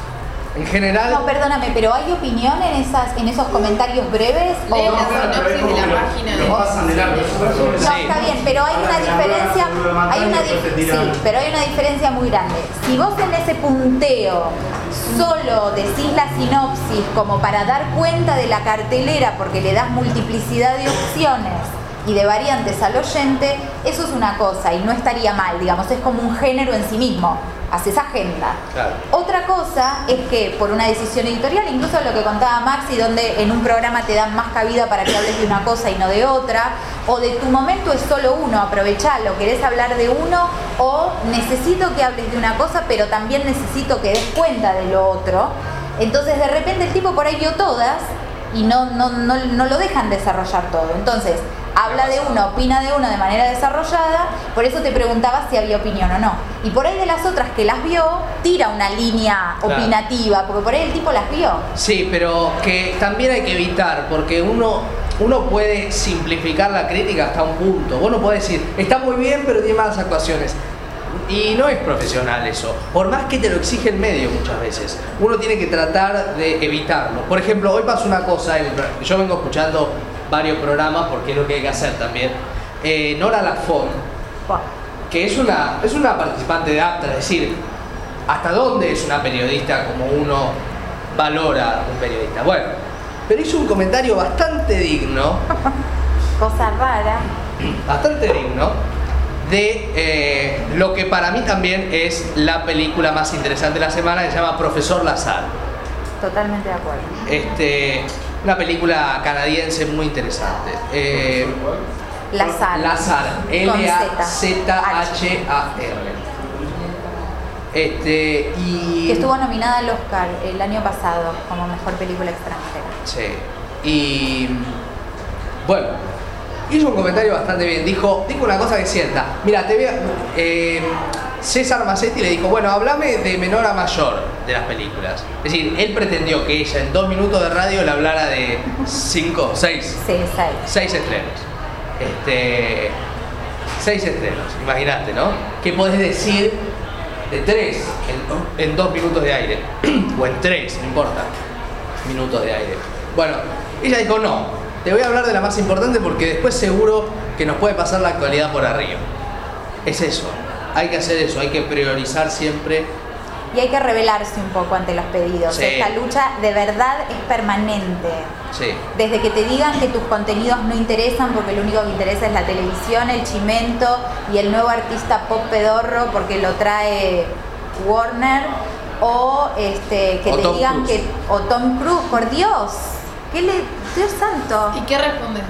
En general... No, perdóname, pero ¿hay opinión en esas, en esos comentarios breves? Lee o la no? sinopsis de la página de... Lo pasan de largo. No, Sí. está bien, pero hay una diferencia, hay una di- sí, pero hay una diferencia muy grande. Si vos en ese punteo solo decís la sinopsis como para dar cuenta de la cartelera porque le das multiplicidad de opciones y de variantes al oyente, eso es una cosa y no estaría mal, digamos, es como un género en sí mismo. Haces agenda. Claro. Otra cosa es que por una decisión editorial, incluso lo que contaba Maxi, donde en un programa te dan más cabida para que hables de una cosa y no de otra, o de tu momento es solo uno, aprovechalo, querés hablar de uno, o necesito que hables de una cosa, pero también necesito que des cuenta de lo otro. Entonces de repente el tipo por ahí vio todas y no, no, no, no lo dejan desarrollar todo. Entonces, habla de uno, opina de uno de manera desarrollada, por eso te preguntaba si había opinión o no. Y por ahí de las otras que las vio, tira una línea Claro. opinativa, porque por ahí el tipo las vio. Sí, pero que también hay que evitar, porque uno, uno puede simplificar la crítica hasta un punto. Vos no podés decir, está muy bien, pero tiene malas actuaciones. Y no es profesional eso, por más que te lo exige el medio muchas veces. Uno tiene que tratar de evitarlo. Por ejemplo, hoy pasó una cosa, en el- yo vengo escuchando varios programas porque es lo que hay que hacer también. Eh, Nora Lafont, Buah. que es una, es una participante de apta, es decir, ¿hasta dónde es una periodista como uno valora un periodista? Bueno, pero hizo un comentario bastante digno, Cosa rara. bastante digno, de eh, lo que para mí también es la película más interesante de la semana, que se llama Profesor Lazar. Totalmente de acuerdo. Este, una película canadiense muy interesante. Eh, Lazar. Lazar, L Con A Z. Z H A R. Este, y... Que estuvo nominada al Oscar el año pasado como mejor película extranjera. Sí. Y bueno, hizo un comentario bastante bien. Dijo, dijo una cosa que sienta. Mira, te veo. Eh, César Macetti le dijo, bueno, hablame de menor a mayor de las películas. Es decir, él pretendió que ella en dos minutos de radio le hablara de cinco, seis, Sí, seis. seis estrenos. Este, seis estrenos, imagínate, ¿no? ¿Qué podés decir de tres en, en dos minutos de aire? O en tres, no importa, minutos de aire. Bueno, ella dijo, no, te voy a hablar de la más importante porque después seguro que nos puede pasar la actualidad por arriba. Es eso, hay que hacer eso, hay que priorizar siempre. Y hay que rebelarse un poco ante los pedidos. Sí. Esta lucha de verdad es permanente. Sí, Desde que te digan que tus contenidos no interesan porque lo único que interesa es la televisión, el chimento y el nuevo artista pop pedorro porque lo trae Warner, o este que O te Tom digan Cruise. que o Tom Cruise, por Dios, ¿qué le Dios santo? ¿Y qué respondes?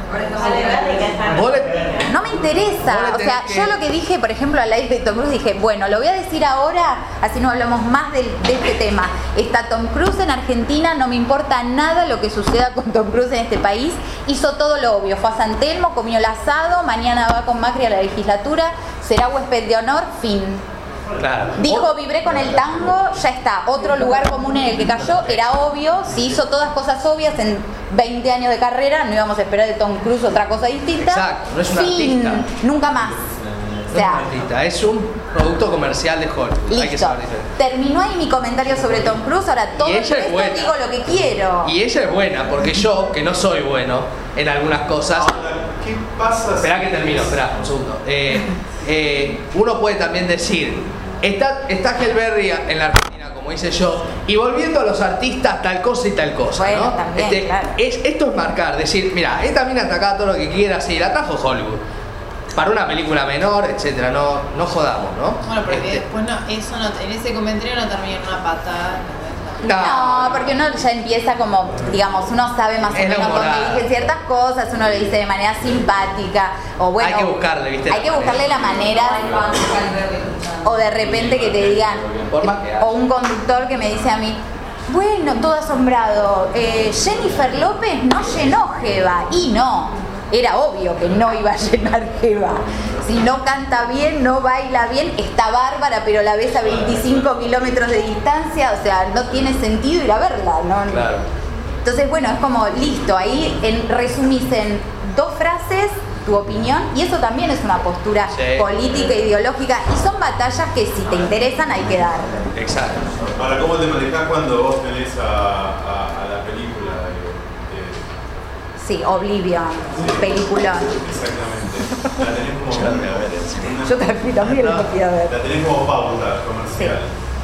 vos le- No me interesa, Vos le o sea, tenés yo que- lo que dije, por ejemplo, al aire de Tom Cruise, dije, bueno, lo voy a decir ahora, así no hablamos más del- de, este tema. Está Tom Cruise en Argentina, no me importa nada lo que suceda con Tom Cruise en este país, hizo todo lo obvio, fue a San Telmo, comió el asado, mañana va con Macri a la legislatura, será huésped de honor, fin. claro. Dijo, vibré con el tango, ya está. Otro lugar común en el que cayó, era obvio. Si hizo todas cosas obvias en veinte años de carrera, no íbamos a esperar de Tom Cruise otra cosa distinta. Exacto, no es un Fin, artista. nunca más. O No es sea, un artista, es un producto comercial de Hollywood. Hay que listo. saber diferenciar. Terminó ahí mi comentario sobre Tom Cruise, ahora todo Y el ella es resto buena. digo lo que quiero. Y ella es buena, porque yo, que no soy bueno en algunas cosas. Ahora, ¿qué pasa si... Espera que termino, espera un segundo. Eh, eh, uno puede también decir, está, está Hellberry en la Argentina, como hice yo, y volviendo a los artistas, tal cosa y tal cosa, Bueno, ¿no? también, Este, claro. es, esto es marcar, decir, mira, esta mina atacaba todo lo que quiera, sí, la trajo Hollywood. Para una película menor, etcétera, no, no jodamos, ¿no? Bueno, porque Este, después no, eso no, en ese comentario no termina en una patada. no, No, porque uno ya empieza como, digamos, uno sabe más o Es la menos dónde humorada. dije ciertas cosas, uno lo dice de manera simpática, o bueno, Hay que buscarle, ¿viste? hay la que buscarle la manera, o de repente que te digan, Por más que- o un conductor que me dice a mí, bueno, todo asombrado, eh, Jennifer López no llenó Jeva, y no. Era obvio que no iba a llenar Jeva. Si no canta bien, no baila bien, está bárbara, pero la ves a veinticinco kilómetros de distancia, o sea, no tiene sentido ir a verla, ¿no? Claro. Entonces, bueno, es como, listo, ahí en, resumís en dos frases tu opinión, y eso también es una postura Sí. política, ideológica, y son batallas que si te interesan hay que dar. Exacto. Ahora, ¿cómo te manejás cuando vos tenés a, a, a la película de, de- Sí, Oblivion, Sí. peliculón. Exactamente. La tenés como... una- Yo también, también lo fui a ver. La tenés como pauta comercial.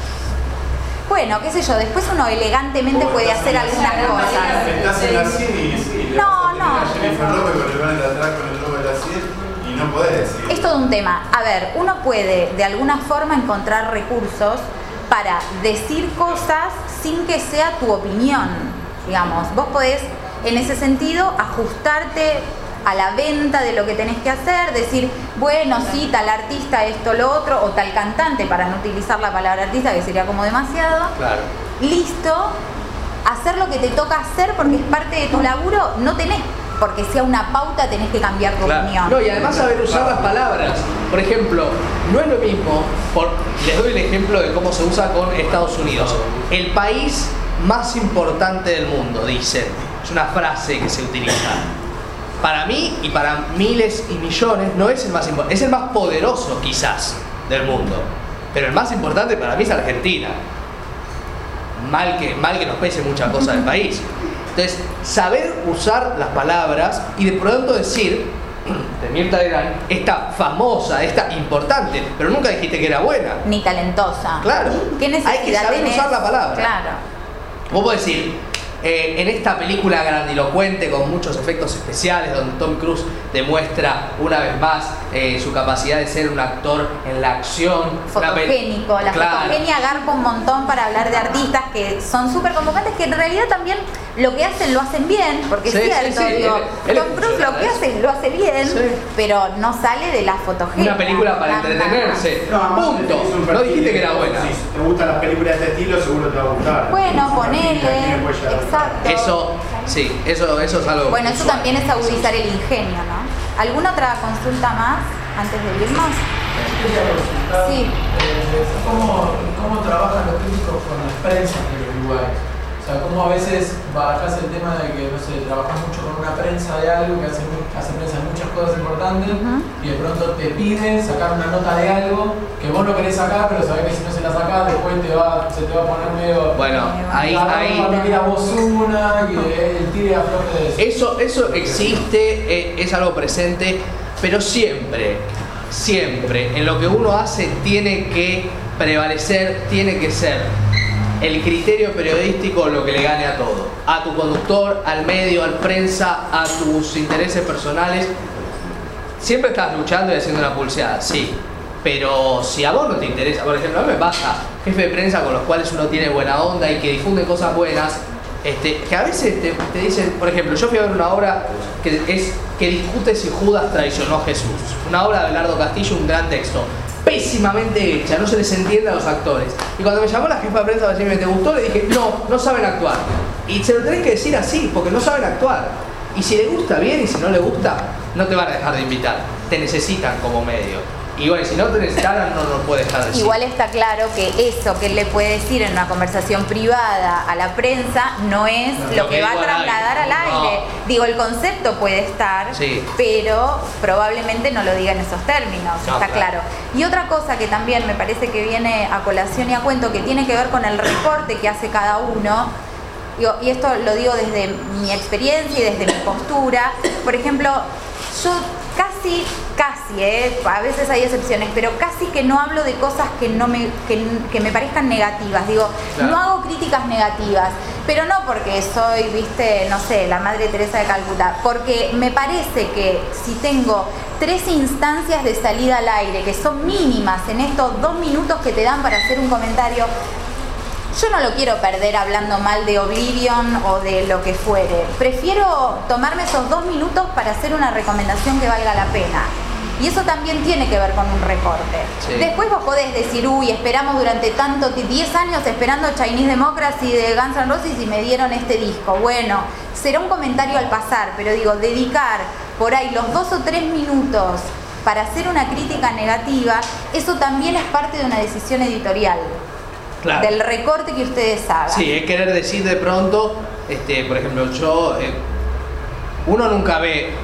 Bueno, qué sé yo, después uno elegantemente Vos puede estás hacer en- algunas cosas. Estás en la cien y sí, le No, vas a tener no. a Jennifer López con el banner de atrás con el logo de la cien y no podés decir. Es todo un tema. A ver, uno puede de alguna forma encontrar recursos para decir cosas sin que sea tu opinión. Digamos, vos podés en ese sentido ajustarte a la venta de lo que tenés que hacer, decir, bueno, sí, tal artista, esto, lo otro, o tal cantante, para no utilizar la palabra artista, que sería como demasiado. Claro. Listo, hacer lo que te toca hacer porque es parte de tu laburo, no tenés, porque sea una pauta, tenés que cambiar tu Claro. opinión. No, y además saber usar las palabras. Por ejemplo, no es lo mismo, por, les doy el ejemplo de cómo se usa con Estados Unidos. El país más importante del mundo, dicen. Es una frase que se utiliza. Para mí y para miles y millones no es el más importante, es el más poderoso quizás del mundo. Pero el más importante para mí es Argentina. Mal que, mal que nos pese muchas cosas del país. Entonces, saber usar las palabras y de pronto decir, de Mirta Legrand, esta famosa, esta importante, pero nunca dijiste que era buena. Ni talentosa. Claro. ¿Qué necesidad Hay que saber tenés? usar la palabra. Claro. Vos podés decir, eh, en esta película grandilocuente con muchos efectos especiales, donde Tom Cruise demuestra una vez más eh, su capacidad de ser un actor en la acción. una pe- Fotogénico. La Claro. fotogenia agarra un montón para hablar de artistas que son súper convocantes, que en realidad también lo que hacen lo hacen bien, porque Sí, es sí, cierto, sí, digo, él- él es Tom Cruise lo que funcional, hace lo hace bien, Sí. pero no sale de la fotogenia. Una película para Na- na- entretenerse. No, además Punto. tenés un No perfil dijiste de- que era buena. Si te gustan las películas de este estilo, seguro te va a gustar. Bueno, Tenés un perfil de quién ponele, le puede llegar a gustar. exacto. Eso, sí, eso, eso es algo. Bueno, eso usual. también es agudizar el ingenio, ¿no? ¿Alguna otra consulta más antes de irnos? Quería consultar, Sí. eh, ¿cómo, ¿Cómo trabajan los críticos con las prensas de los lugares? O sea, ¿cómo a veces barajás el tema de que, no sé, trabajás mucho con una prensa de algo que hace, mu- hace prensa en muchas cosas importantes Ujú. y de pronto te piden sacar una nota de algo que vos no querés sacar, pero sabés que si no se la sacás después te va, se te va a poner medio... Bueno, ahí, Cada ahí. uno que la voz una y el tire a floje de eso. Eso, eso existe, eh, es algo presente, pero siempre, siempre, en lo que uno hace tiene que prevalecer, tiene que ser el criterio periodístico lo que le gane a todo. A tu conductor, al medio, al prensa, a tus intereses personales. Siempre estás luchando y haciendo una pulseada, sí. Pero si a vos no te interesa, por ejemplo, a mí me pasa, jefe de prensa con los cuales uno tiene buena onda y que difunden cosas buenas, este, que a veces te, te dicen, por ejemplo, yo fui a ver una obra que es que discute si Judas traicionó a Jesús. Una obra de Abelardo Castillo, un gran texto. Pésimamente hecha, no se les entiende a los actores. Y cuando me llamó la jefa de prensa para decirme, ¿te gustó? Le dije, no, no saben actuar. Y se lo tenés que decir así, porque no saben actuar. Y si le gusta, bien, y si no le gusta, no te van a dejar de invitar. Te necesitan como medio. Y bueno, si no te necesitaran, no lo puedes dejar de decir. Igual está claro que eso que él le puede decir en una conversación privada a la prensa no es No, lo, lo que que va a digo al trasladar al aire. aire. No. Digo, el concepto puede estar, Sí. pero probablemente no lo diga en esos términos, No, está claro. claro. Y otra cosa que también me parece que viene a colación y a cuento, que tiene que ver con el recorte que hace cada uno. Digo, y esto lo digo desde mi experiencia y desde mi postura. Por ejemplo, yo casi, casi, eh, a veces hay excepciones, pero casi que no hablo de cosas que, no me, que, que me parezcan negativas. Digo, Claro. no hago críticas negativas, pero no porque soy, viste, no sé, la Madre Teresa de Calcuta, porque me parece que si tengo tres instancias de salida al aire, que son mínimas en estos dos minutos que te dan para hacer un comentario, yo no lo quiero perder hablando mal de Oblivion o de lo que fuere. Prefiero tomarme esos dos minutos para hacer una recomendación que valga la pena. Y eso también tiene que ver con un recorte. Sí. Después vos podés decir, uy, esperamos durante tanto, diez años esperando Chinese Democracy de Guns N' Roses y me dieron este disco. Bueno, será un comentario al pasar, pero digo, dedicar por ahí los dos o tres minutos para hacer una crítica negativa, eso también es parte de una decisión editorial. Claro. Del recorte que ustedes hagan. Sí, es querer decir de pronto, este, por ejemplo, yo, eh, uno nunca ve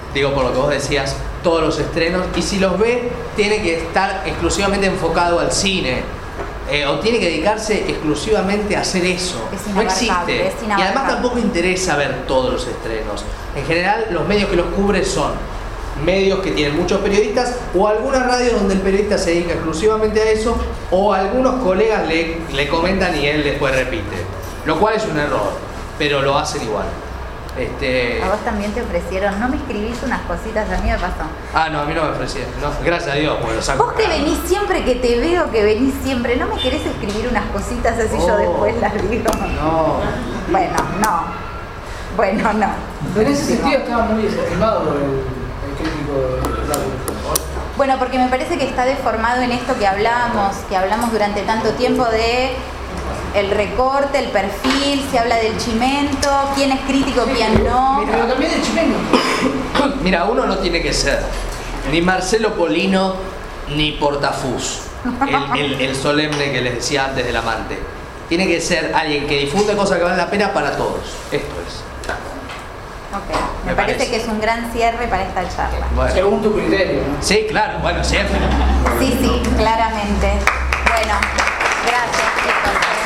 digo por lo que vos decías, todos los estrenos, y si los ve, tiene que estar exclusivamente enfocado al cine. Eh, o tiene que dedicarse exclusivamente a hacer eso. Es No inabarcable, existe. es Y además inabarcable. tampoco interesa ver todos los estrenos. En general, los medios que los cubren son medios que tienen muchos periodistas o algunas radios donde el periodista se dedica exclusivamente a eso, o algunos colegas le, le comentan y él después repite. Lo cual es un error, pero lo hacen igual. Este... A vos también te ofrecieron, no me escribís unas cositas, a mí me pasó. Ah, no, a mí no me ofrecieron. No, gracias a Dios, porque lo saco. Vos que venís siempre, que te veo que venís siempre, ¿no me querés escribir unas cositas así Oh. yo después las digo? No. Bueno, no. Bueno, no. Pero en ese sentido estaba muy desestimado el, el crítico de radio. Bueno, porque me parece que está deformado en esto que hablábamos, que hablamos durante tanto tiempo de el recorte, el perfil, se habla del chimento, quién es crítico, quién no. Pero también el chileno. Mira, uno no tiene que ser ni Marcelo Polino ni Portafus, el, el, el solemne que les decía antes del amante. Tiene que ser alguien que difunde cosas que valen la pena para todos. Esto es. Ok, me, Me parece, parece. que es un gran cierre para esta charla. Bueno. Según tu criterio, ¿no? Sí, claro, bueno, siempre. Sí, sí, claramente. Bueno, gracias, chicos.